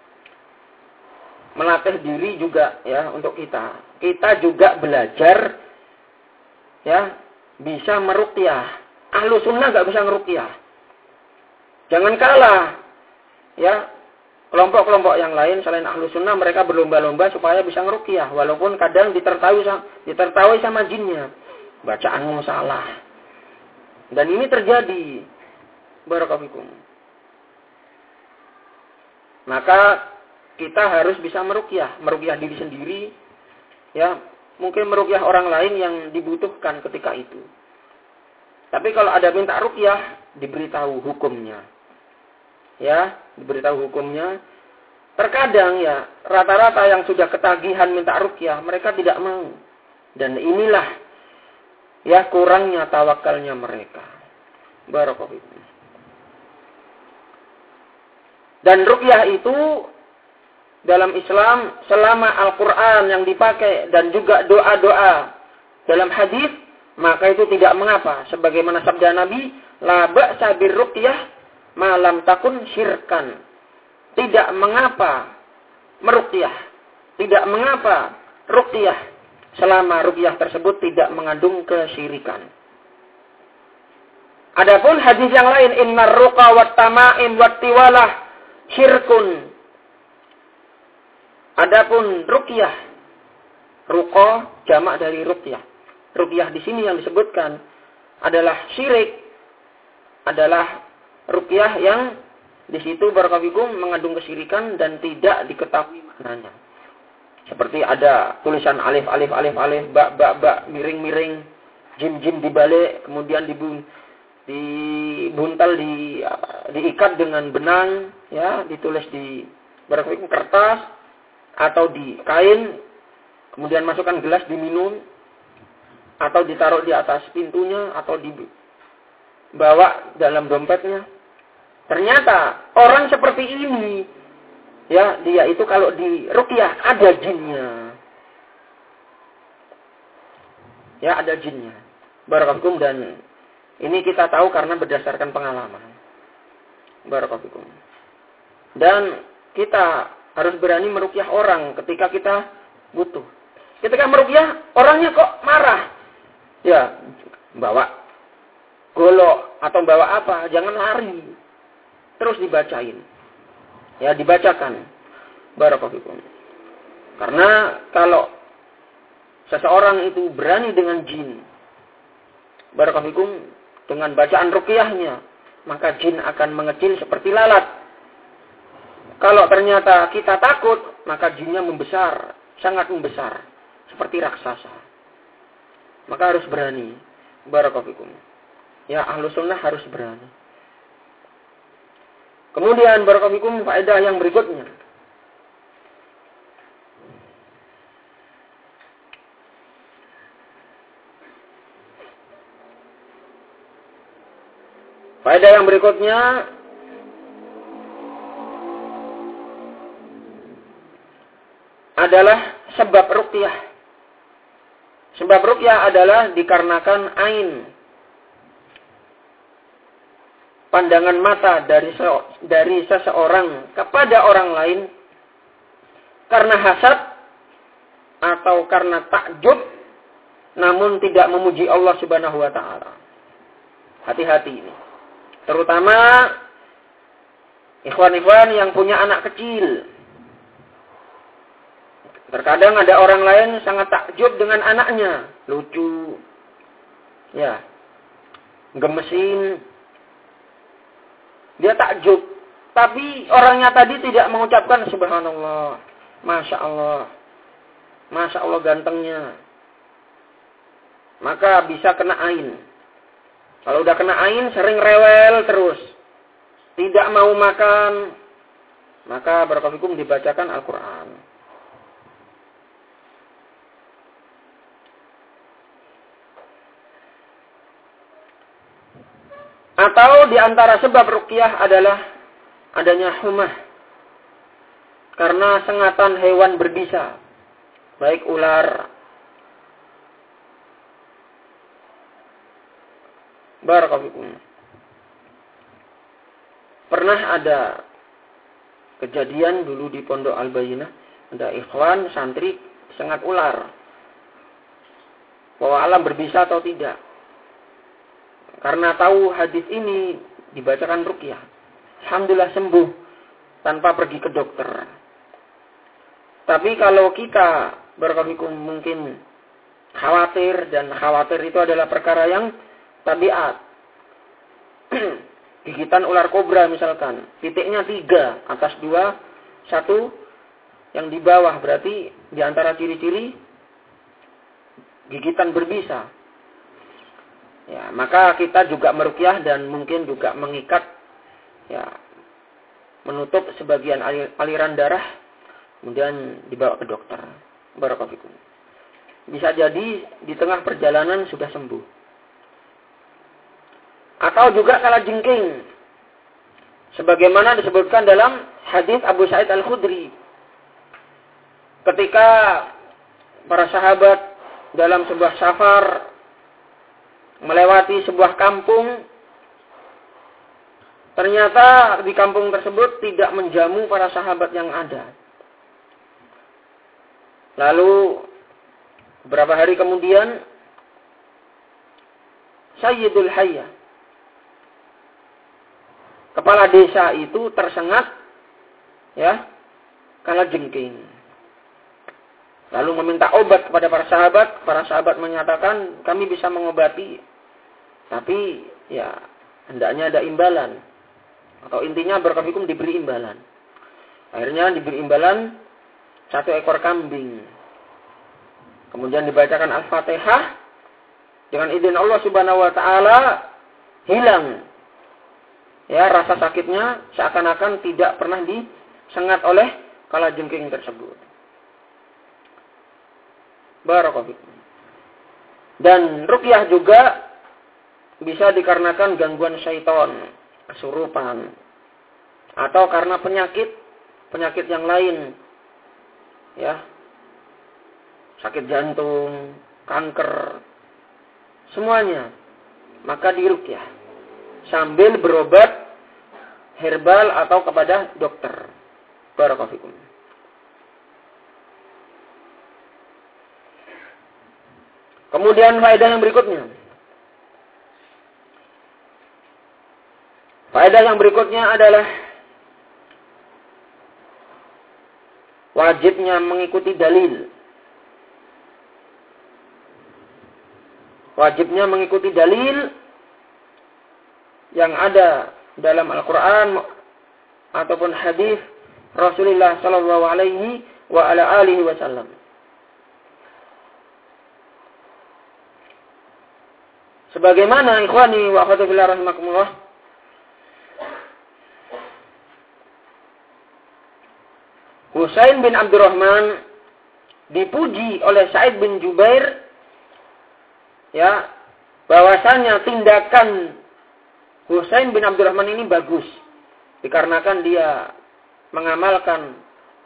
melatih diri juga ya untuk kita. Kita juga belajar ya bisa meruqyah. Ahlu sunnah gak bisa meruqyah. Jangan kalah ya kelompok-kelompok yang lain selain ahlu sunnah mereka berlomba-lomba supaya bisa meruqyah. Walaupun kadang ditertawai sama jinnya. Bacaanmu salah. Dan ini terjadi. Barakallahu fikum. Maka kita harus bisa meruqyah diri sendiri, ya mungkin meruqyah orang lain yang dibutuhkan ketika itu. Tapi kalau ada minta ruqyah, diberitahu hukumnya, ya diberitahu hukumnya. Terkadang ya rata-rata yang sudah ketagihan minta ruqyah, mereka tidak mau. Dan inilah ya kurangnya tawakalnya mereka. Barakallahu fikum. Dan ruqyah itu dalam Islam selama Al-Quran yang dipakai dan juga doa-doa dalam hadis, maka itu tidak mengapa. Sebagaimana sabda Nabi, la ba'sa birruqyah ma lam takun syirkan. Tidak mengapa meruqyah. Tidak mengapa ruqyah selama ruqyah tersebut tidak mengandung kesyirikan. Adapun hadis yang lain, innar ruqa wat tamaim wat tiwalah syirkun. Adapun ruqyah, ruqa jamak dari ruqyah. Ruqyah di sini yang disebutkan adalah syirik. adalah ruqyah yang di situ barakallahu mengandung kesyirikan dan tidak diketahui maknanya. Seperti ada tulisan alif, alif, alif, alif, ba, miring, miring, jim, jim dibalik, kemudian dibuntal, diikat dengan benang, ya, ditulis di barakallahu kertas atau di kain, kemudian masukkan gelas diminum, atau ditaruh di atas pintunya, atau dibawa dalam dompetnya. Ternyata orang seperti ini, ya, dia itu kalau di ruqyah ada jinnya. Ya, ada jinnya. Barakallahu, dan ini kita tahu karena berdasarkan pengalaman. Barakallahu. Dan kita harus berani meruqyah orang ketika kita butuh. Ketika meruqyah, orangnya kok marah. Ya, bawa golok atau bawa apa, jangan lari. Terus dibacain. Ya, dibacakan. Barakallahu. Karena kalau seseorang itu berani dengan jin, barakallahu, dengan bacaan ruqyahnya, maka jin akan mengecil seperti lalat. Kalau ternyata kita takut, maka jinnya membesar, sangat membesar, seperti raksasa. Maka harus berani. Barakallahu. Ya, ahlu sunnah harus berani. Kemudian barakallahu faedah yang berikutnya. Faedah yang berikutnya adalah sebab ruqyah. Sebab ruqyah adalah dikarenakan ain, pandangan mata dari seseorang kepada orang lain karena hasad atau karena takjub namun tidak memuji Allah Subhanahu wa taala. Hati-hati ini. Terutama ikhwan-ikhwan yang punya anak kecil. Terkadang ada orang lain sangat takjub dengan anaknya, lucu. Ya. Gemesin. Dia takjub, tapi orangnya tadi tidak mengucapkan subhanallah, masya Allah gantengnya. Maka bisa kena ain. Kalau udah kena ain, sering rewel terus, tidak mau makan, maka barakallahu dibacakan Al-Quran. Atau di antara sebab ruqyah adalah adanya humah. Karena sengatan hewan berbisa. Baik ular. Barakallahu. Pernah ada kejadian dulu di Pondok Al-Bayyinah. Ada ikhwan, santri, sengat ular. Bahwa alam berbisa atau tidak. Karena tahu hadis ini dibacakan ruqyah. Alhamdulillah sembuh tanpa pergi ke dokter. Tapi kalau kita barakallahu mungkin khawatir, dan khawatir itu adalah perkara yang tabiat. Gigitan ular kobra misalkan, titiknya 3, atas 2, 1 yang di bawah, berarti di antara ciri-ciri gigitan berbisa. Ya, maka kita juga meruqyah dan mungkin juga mengikat, ya, menutup sebagian aliran darah, kemudian dibawa ke dokter. Barakallahu. Bisa jadi di tengah perjalanan sudah sembuh. Atau juga kalajengking, sebagaimana disebutkan dalam hadis Abu Sa'id Al-Khudri, ketika para sahabat dalam sebuah safar melewati sebuah kampung, ternyata di kampung tersebut tidak menjamu para sahabat yang ada. Lalu beberapa hari kemudian Sayyidul Hayya, kepala desa itu tersengat, ya, kalajengking. Lalu meminta obat kepada para sahabat menyatakan kami bisa mengobati, tapi ya Hendaknya ada imbalan. Atau intinya barakallahu diberi imbalan. Akhirnya diberi imbalan 1 ekor kambing. Kemudian dibacakan Al-Fatihah. Dengan izin Allah Subhanahu wa taala hilang ya rasa sakitnya, seakan-akan tidak pernah disengat oleh kalajengking tersebut. Barakallahu fikum. Dan ruqyah juga bisa dikarenakan gangguan syaitan, kesurupan, atau karena penyakit yang lain. Ya. Sakit jantung, kanker, semuanya. Maka diruqyah sambil berobat herbal atau kepada dokter. Barakallahu fikum. Kemudian faedah yang berikutnya. Faedah yang berikutnya adalah wajibnya mengikuti dalil. Wajibnya mengikuti dalil yang ada dalam Al-Quran ataupun hadis Rasulullah sallallahu alaihi wa ala alihi wasallam. Sebagaimana ikhwani wa akhwati fillah rahimakumullah, Husain bin Abdurrahman dipuji oleh Sa'id bin Jubair ya, bahwasanya tindakan Husain bin Abdurrahman ini bagus dikarenakan dia mengamalkan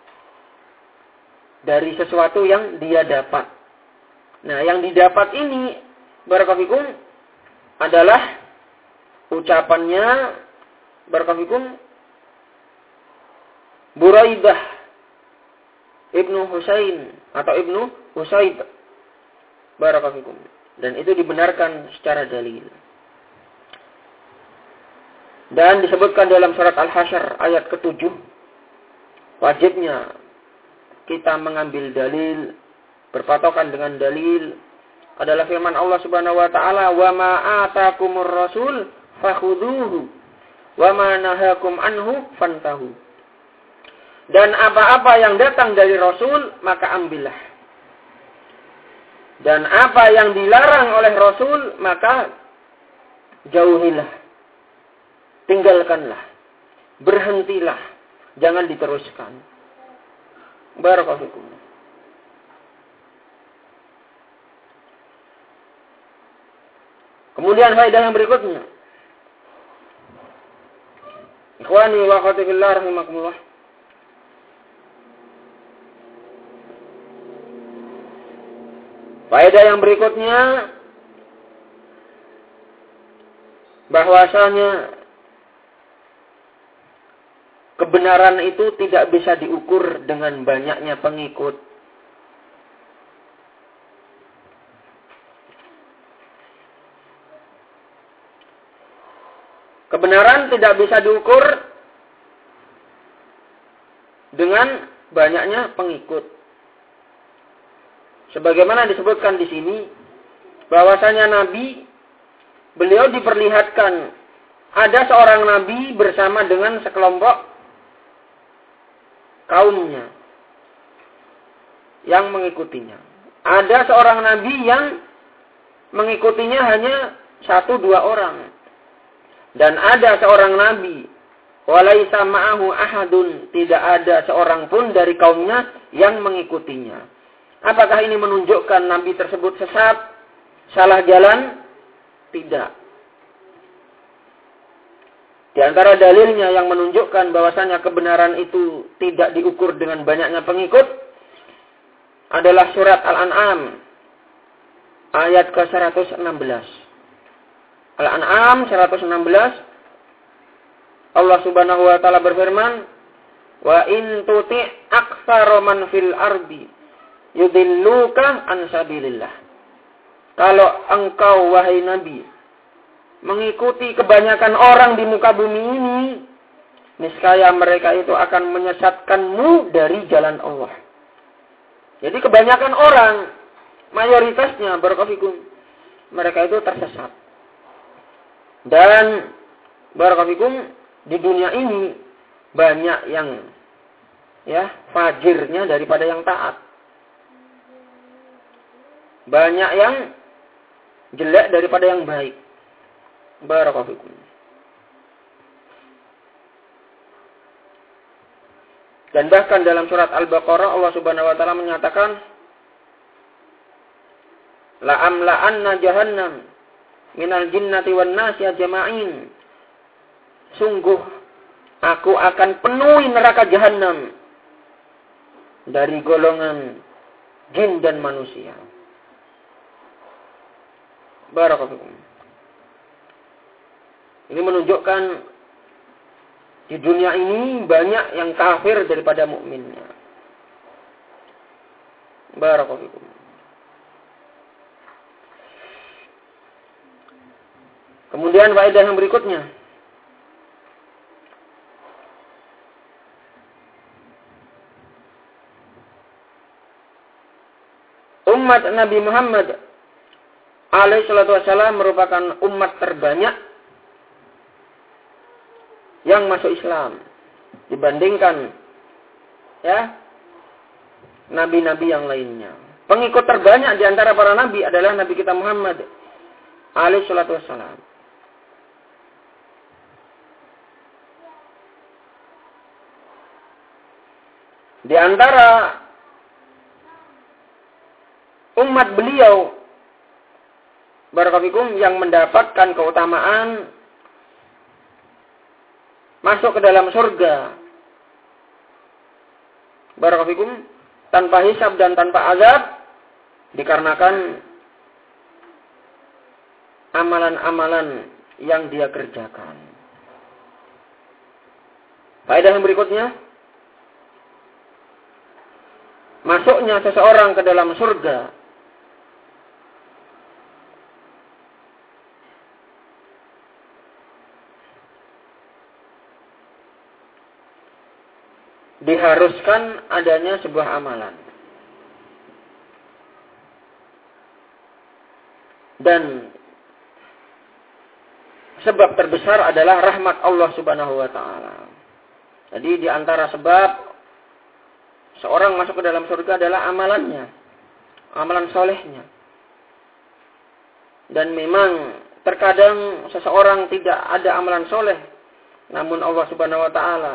dari sesuatu yang dia dapat. Nah, yang didapat ini barakallahu fikum adalah ucapannya barakallahu fikum Buraidah Ibnu Husain atau Ibnu Husayb barakallahu fikum, dan itu dibenarkan secara dalil. Dan disebutkan dalam surat Al-Hasyr ayat ke-7, wajibnya kita mengambil dalil, berpatokan dengan dalil adalah firman Allah Subhanahu wa taala, "Wa ma atakumur rasul fakhudhuhu wa ma nahakum anhu fantahu." Dan apa-apa yang datang dari Rasul maka ambillah. Dan apa yang dilarang oleh Rasul maka jauhilah. Tinggalkanlah. Berhentilah. Jangan diteruskan. Barakallahu fikum. Kemudian faedah yang berikutnya. Ikhwani wa akhwati fillah rahimakumullah. Faedah yang berikutnya bahwasanya kebenaran itu tidak bisa diukur dengan banyaknya pengikut. Kebenaran tidak bisa diukur dengan banyaknya pengikut. Sebagaimana disebutkan di sini, bahwasanya Nabi, beliau diperlihatkan ada seorang Nabi bersama dengan sekelompok kaumnya yang mengikutinya. Ada seorang Nabi yang mengikutinya hanya 1-2 orang. Dan ada seorang Nabi, walaisa ma'ahu ahadun, tidak ada seorang pun dari kaumnya yang mengikutinya. Apakah ini menunjukkan Nabi tersebut sesat, salah jalan? Tidak. Di antara dalilnya yang menunjukkan bahwasanya kebenaran itu tidak diukur dengan banyaknya pengikut adalah surat Al-An'am ayat ke-116. Al-An'am 116, Allah Subhanahu wa taala berfirman, "Wa in tuti' aktsara man fil ardi yudilluka an sabilillah." Kalau engkau wahai Nabi mengikuti kebanyakan orang di muka bumi ini, niscaya mereka itu akan menyesatkanmu dari jalan Allah. Jadi kebanyakan orang, mayoritasnya barakallahu fikum, mereka itu tersesat. Dan Barakallahu di dunia ini banyak yang fajirnya daripada yang taat. Banyak yang jelek daripada yang baik. Barakallahu fikum. Dan bahkan dalam surat Al-Baqarah Allah Subhanahu wa taala menyatakan la amla'anna jahannam minal jinnati wan nasi ajma'in. Sungguh aku akan penuhi neraka jahanam dari golongan jin dan manusia. Barakallahu. Ini menunjukkan di dunia ini banyak yang kafir daripada mukminnya. Barakallahu. Kemudian faedah yang berikutnya. Umat Nabi Muhammad alaihi salatu wassalam merupakan umat terbanyak yang masuk Islam dibandingkan nabi-nabi yang lainnya. Pengikut terbanyak di antara para nabi adalah Nabi kita Muhammad alaihi salatu wassalam. Di antara umat beliau barakallahu yang mendapatkan keutamaan masuk ke dalam surga barakallahu tanpa hisab dan tanpa azab dikarenakan amalan-amalan yang dia kerjakan. Faedah yang berikutnya, masuknya seseorang ke dalam surga diharuskan adanya sebuah amalan. Dan sebab terbesar adalah rahmat Allah Subhanahu wa taala. Jadi di antara sebab seorang masuk ke dalam surga adalah amalannya, amalan solehnya. Dan memang terkadang seseorang tidak ada amalan soleh, namun Allah Subhanahu wa taala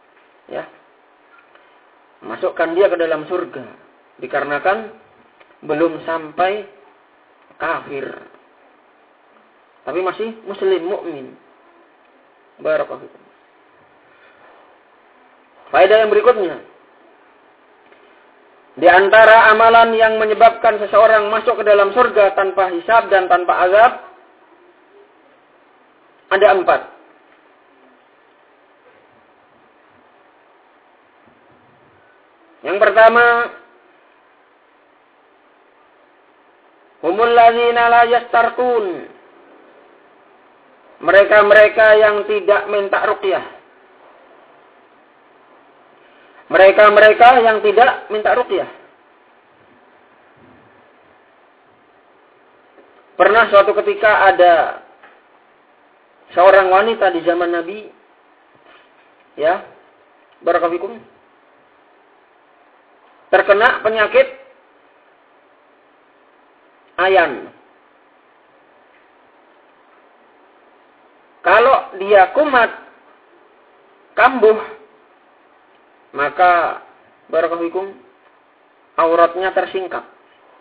masukkan dia ke dalam surga dikarenakan belum sampai kafir, tapi masih muslim mukmin. Barakallahu. Faedah yang berikutnya, di antara amalan yang menyebabkan seseorang masuk ke dalam surga tanpa hisab dan tanpa azab ada 4. Yang pertama, humul ladzina la yastarqun. Mereka-mereka yang tidak minta ruqyah. Mereka-mereka yang tidak minta ruqyah. Pernah suatu ketika ada seorang wanita di zaman Nabi, barakallahu fikum, terkena penyakit ayan. Kalau dia kumat, kambuh, maka barakallahu fikum auratnya tersingkap.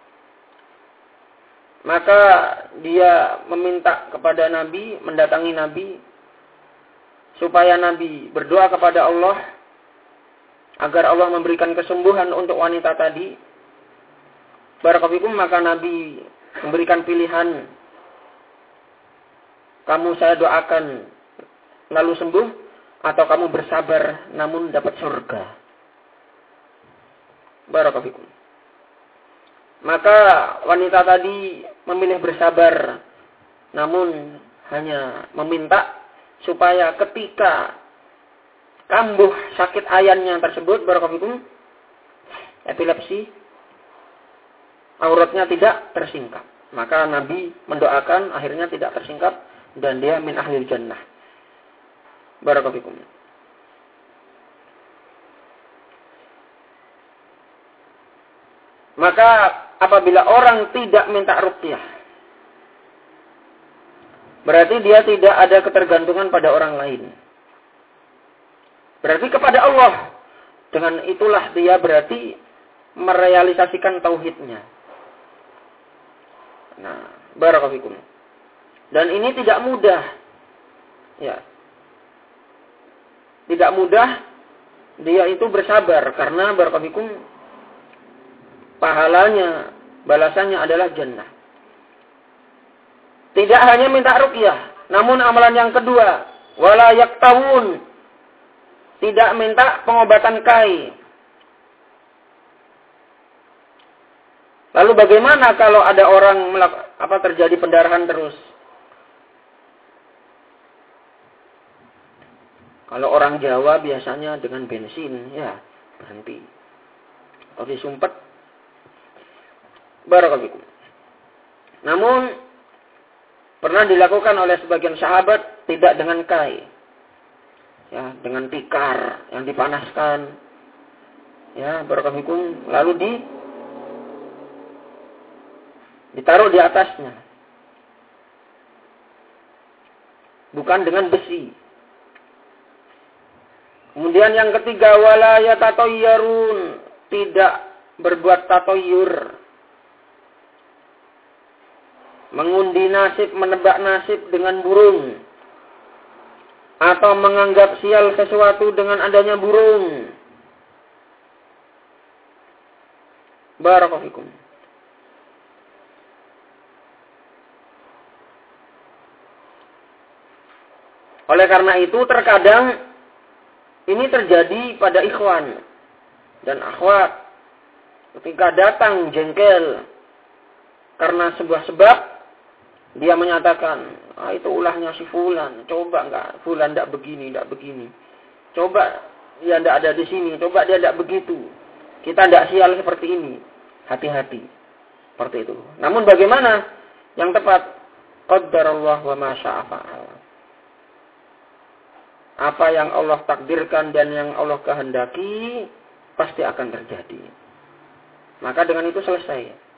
Maka dia meminta kepada Nabi, mendatangi Nabi supaya Nabi berdoa kepada Allah agar Allah memberikan kesembuhan untuk wanita tadi. Barakallahu fikum, maka Nabi memberikan pilihan, kamu saya doakan lalu sembuh, atau kamu bersabar namun dapat surga. Barakallahu fikum. Maka wanita tadi memilih bersabar, namun hanya meminta supaya ketika kambuh sakit ayannya tersebut, barakallahu fikum, epilepsi, auratnya tidak tersingkap. Maka Nabi mendoakan akhirnya tidak tersingkap dan dia min ahlil jannah. Barakallahu fikum. Maka apabila orang tidak minta ruqyah, berarti dia tidak ada ketergantungan pada orang lain. Berarti kepada Allah. Dengan itulah dia berarti merealisasikan tauhidnya. Nah, barakallahu fikum. Dan ini tidak mudah. Ya. Tidak mudah dia itu bersabar karena barakallahu fikum pahalanya, balasannya adalah jannah. Tidak hanya minta ruqyah, namun amalan yang kedua, wala yaktawun. Tidak minta pengobatan kai. Lalu bagaimana kalau ada orang terjadi pendarahan terus? Kalau orang Jawa biasanya dengan bensin, ya berhenti. Atau disumpet. Barakallahu fikum. Namun pernah dilakukan oleh sebagian sahabat tidak dengan kai. Ya, dengan tikar yang dipanaskan. Ya, barakallahu fikum, lalu ditaruh di atasnya. Bukan dengan besi. Kemudian yang ketiga, wala yatatayyarun, tidak berbuat tatayyur. Mengundi nasib, menebak nasib dengan burung. Atau menganggap sial sesuatu dengan adanya burung. Barakallahu fikum. Oleh karena itu terkadang ini terjadi pada ikhwan dan akhwat ketika datang jengkel karena sebuah sebab, dia menyatakan, itu ulahnya si fulan, coba enggak, fulan enggak begini, coba dia enggak ada di sini, coba dia enggak begitu, kita enggak sial seperti ini, hati-hati, seperti itu. Namun bagaimana yang tepat? Qaddarallah wa ma syaa fa'al. Apa yang Allah takdirkan dan yang Allah kehendaki pasti akan terjadi. Maka dengan itu selesai.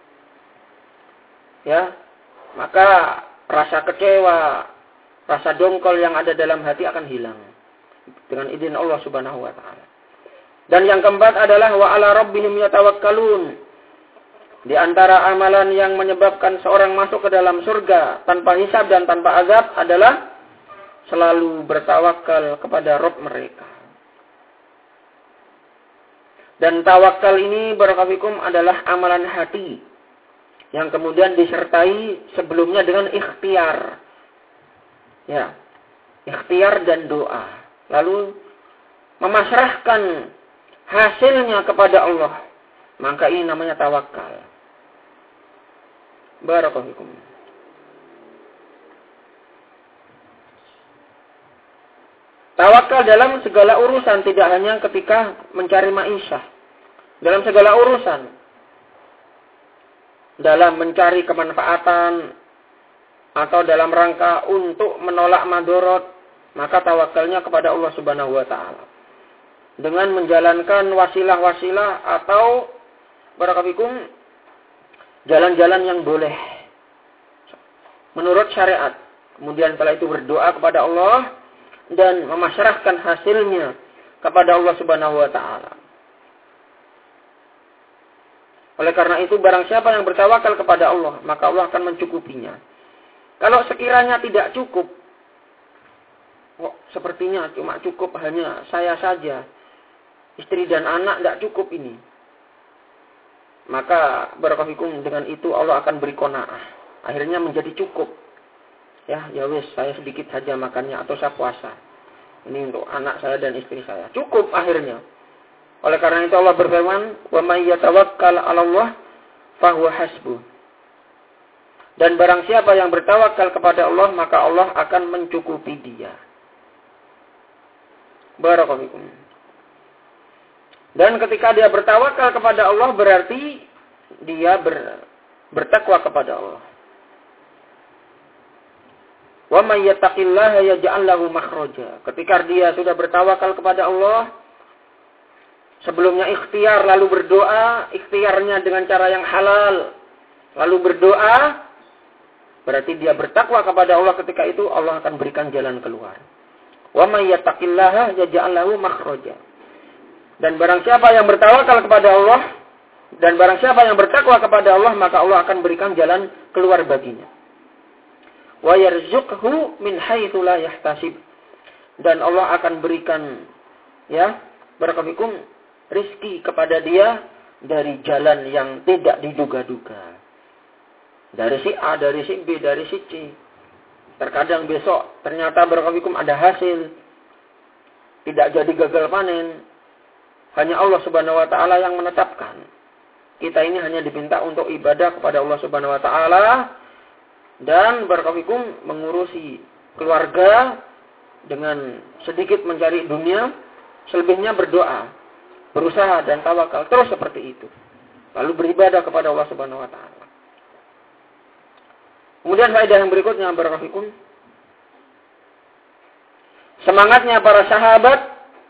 Ya, maka rasa kecewa, rasa dongkol yang ada dalam hati akan hilang dengan izin Allah Subhanahu wa taala. Dan yang keempat adalah wa ala rabbihim yatawakkalun. Di antara amalan yang menyebabkan seorang masuk ke dalam surga tanpa hisab dan tanpa azab adalah selalu bertawakal kepada Rabb mereka. Dan tawakal ini barakallahu fikum adalah amalan hati yang kemudian disertai sebelumnya dengan ikhtiar. Ya, ikhtiar dan doa. Lalu memasrahkan hasilnya kepada Allah. Maka ini namanya tawakal. Barakallahu fikum. Tawakal dalam segala urusan, tidak hanya ketika mencari ma'isyah. Dalam segala urusan. Dalam mencari kemanfaatan atau dalam rangka untuk menolak madorot, maka tawakalnya kepada Allah Subhanahu wa taala. Dengan menjalankan wasilah-wasilah atau barakallahu fikum jalan-jalan yang boleh menurut syariat. Kemudian setelah itu berdoa kepada Allah dan memasrahkan hasilnya kepada Allah Subhanahu wa taala. Oleh karena itu barang siapa yang bertawakal kepada Allah, maka Allah akan mencukupinya. Kalau sekiranya tidak cukup, sepertinya cuma cukup hanya saya saja, istri dan anak tidak cukup ini. Maka barakallahu fikum, dengan itu Allah akan beri qanaah. Akhirnya menjadi cukup. Ya wis, saya sedikit saja makannya atau saya puasa. Ini untuk anak saya dan istri saya. Cukup akhirnya. Oleh karena itu Allah berfirman, "Wa may yatawakkal 'ala Allah fahuwa hasbuh." Dan barang siapa yang bertawakal kepada Allah, maka Allah akan mencukupi dia. Barakallahu fikum. Dan ketika dia bertawakal kepada Allah, berarti dia bertakwa kepada Allah. Wa may yattaqillaha yaj'al lahu makhraja. Ketika dia sudah bertawakal kepada Allah, sebelumnya ikhtiar lalu berdoa, ikhtiarnya dengan cara yang halal, lalu berdoa, berarti dia bertakwa kepada Allah ketika itu, Allah akan berikan jalan keluar. Wa may yattaqillaha yaj'al lahu makhraja. Dan barang siapa yang bertawakal kepada Allah, dan barang siapa yang bertakwa kepada Allah, maka Allah akan berikan jalan keluar baginya. Wa yarzuqhu min haitsu la yahtasib. Dan Allah akan berikan, ya, barakallahu rizki kepada dia dari jalan yang tidak diduga-duga. Dari si A, dari si B, dari si C. Terkadang besok ternyata barakallahu ada hasil. Tidak jadi gagal panen. Hanya Allah Subhanahu wa taala yang menetapkan. Kita ini hanya diminta untuk ibadah kepada Allah Subhanahu wa taala dan barakallahu mengurusi keluarga dengan sedikit mencari dunia, selebihnya berdoa, berusaha dan tawakal terus seperti itu. Lalu beribadah kepada Allah Subhanahu wa taala. Kemudian faedah yang berikutnya barakallahu semangatnya para sahabat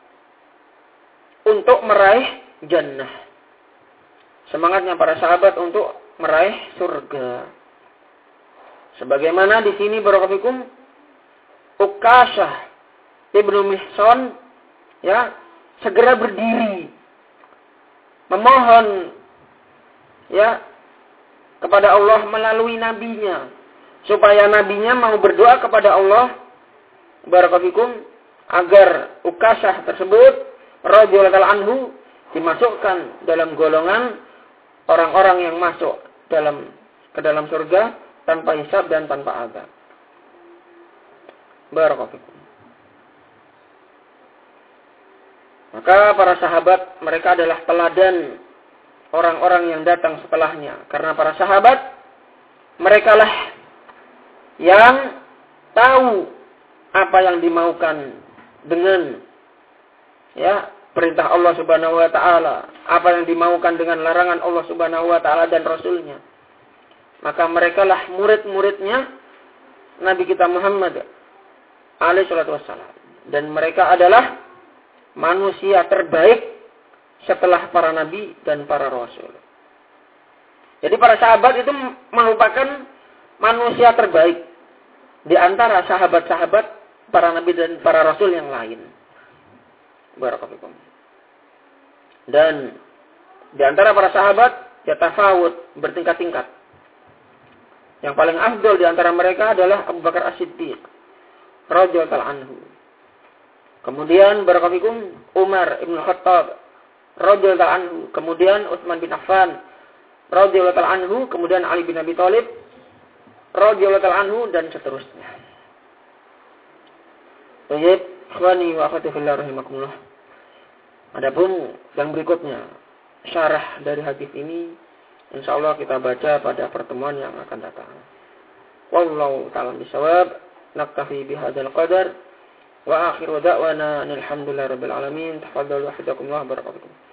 untuk meraih jannah. Semangatnya para sahabat untuk meraih surga. Sebagaimana di sini barakallahu Uqasyah Ibnu Mihsan, ya, segera berdiri memohon, ya, kepada Allah melalui nabinya, supaya nabinya mau berdoa kepada Allah barakallahu agar Uqasyah tersebut radhiyallahu anhu dimasukkan dalam golongan orang-orang yang masuk ke dalam surga tanpa hisab dan tanpa azab. Barakallahu. Maka para sahabat mereka adalah teladan orang-orang yang datang setelahnya. Karena para sahabat merekalah yang tahu apa yang dimaukan dengan, ya, perintah Allah Subhanahu wa taala, apa yang dimaukan dengan larangan Allah Subhanahu wa taala dan Rasulnya. Maka merekalah murid-muridnya Nabi kita Muhammad alaihi salatu wassalam. Dan mereka adalah manusia terbaik setelah para nabi dan para rasul. Jadi para sahabat itu merupakan manusia terbaik di antara sahabat-sahabat para nabi dan para rasul yang lain. Barakallahu. Dan di antara para sahabat yatafawut, bertingkat-tingkat. Yang paling afdal di antara mereka adalah Abu Bakar As-Siddiq radhiyallahu anhu. Kemudian barakallahu Umar Ibn Khattab radhiyallahu anhu, kemudian Utsman bin Affan radhiyallahu anhu, kemudian Ali bin Abi Thalib radhiyallahu anhu dan seterusnya. Baik, ikhwani wa akhwati fillah rahimakumullah. Adapun yang berikutnya, syarah dari hadis ini insyaallah kita baca pada pertemuan yang akan datang. Wallahu ta'ala bisawab. Naktafi bihadzal qadar. Wa akhiru da'wana alhamdulillahi rabbil alamin. Tafadhalu hafizakumullah barakallahu.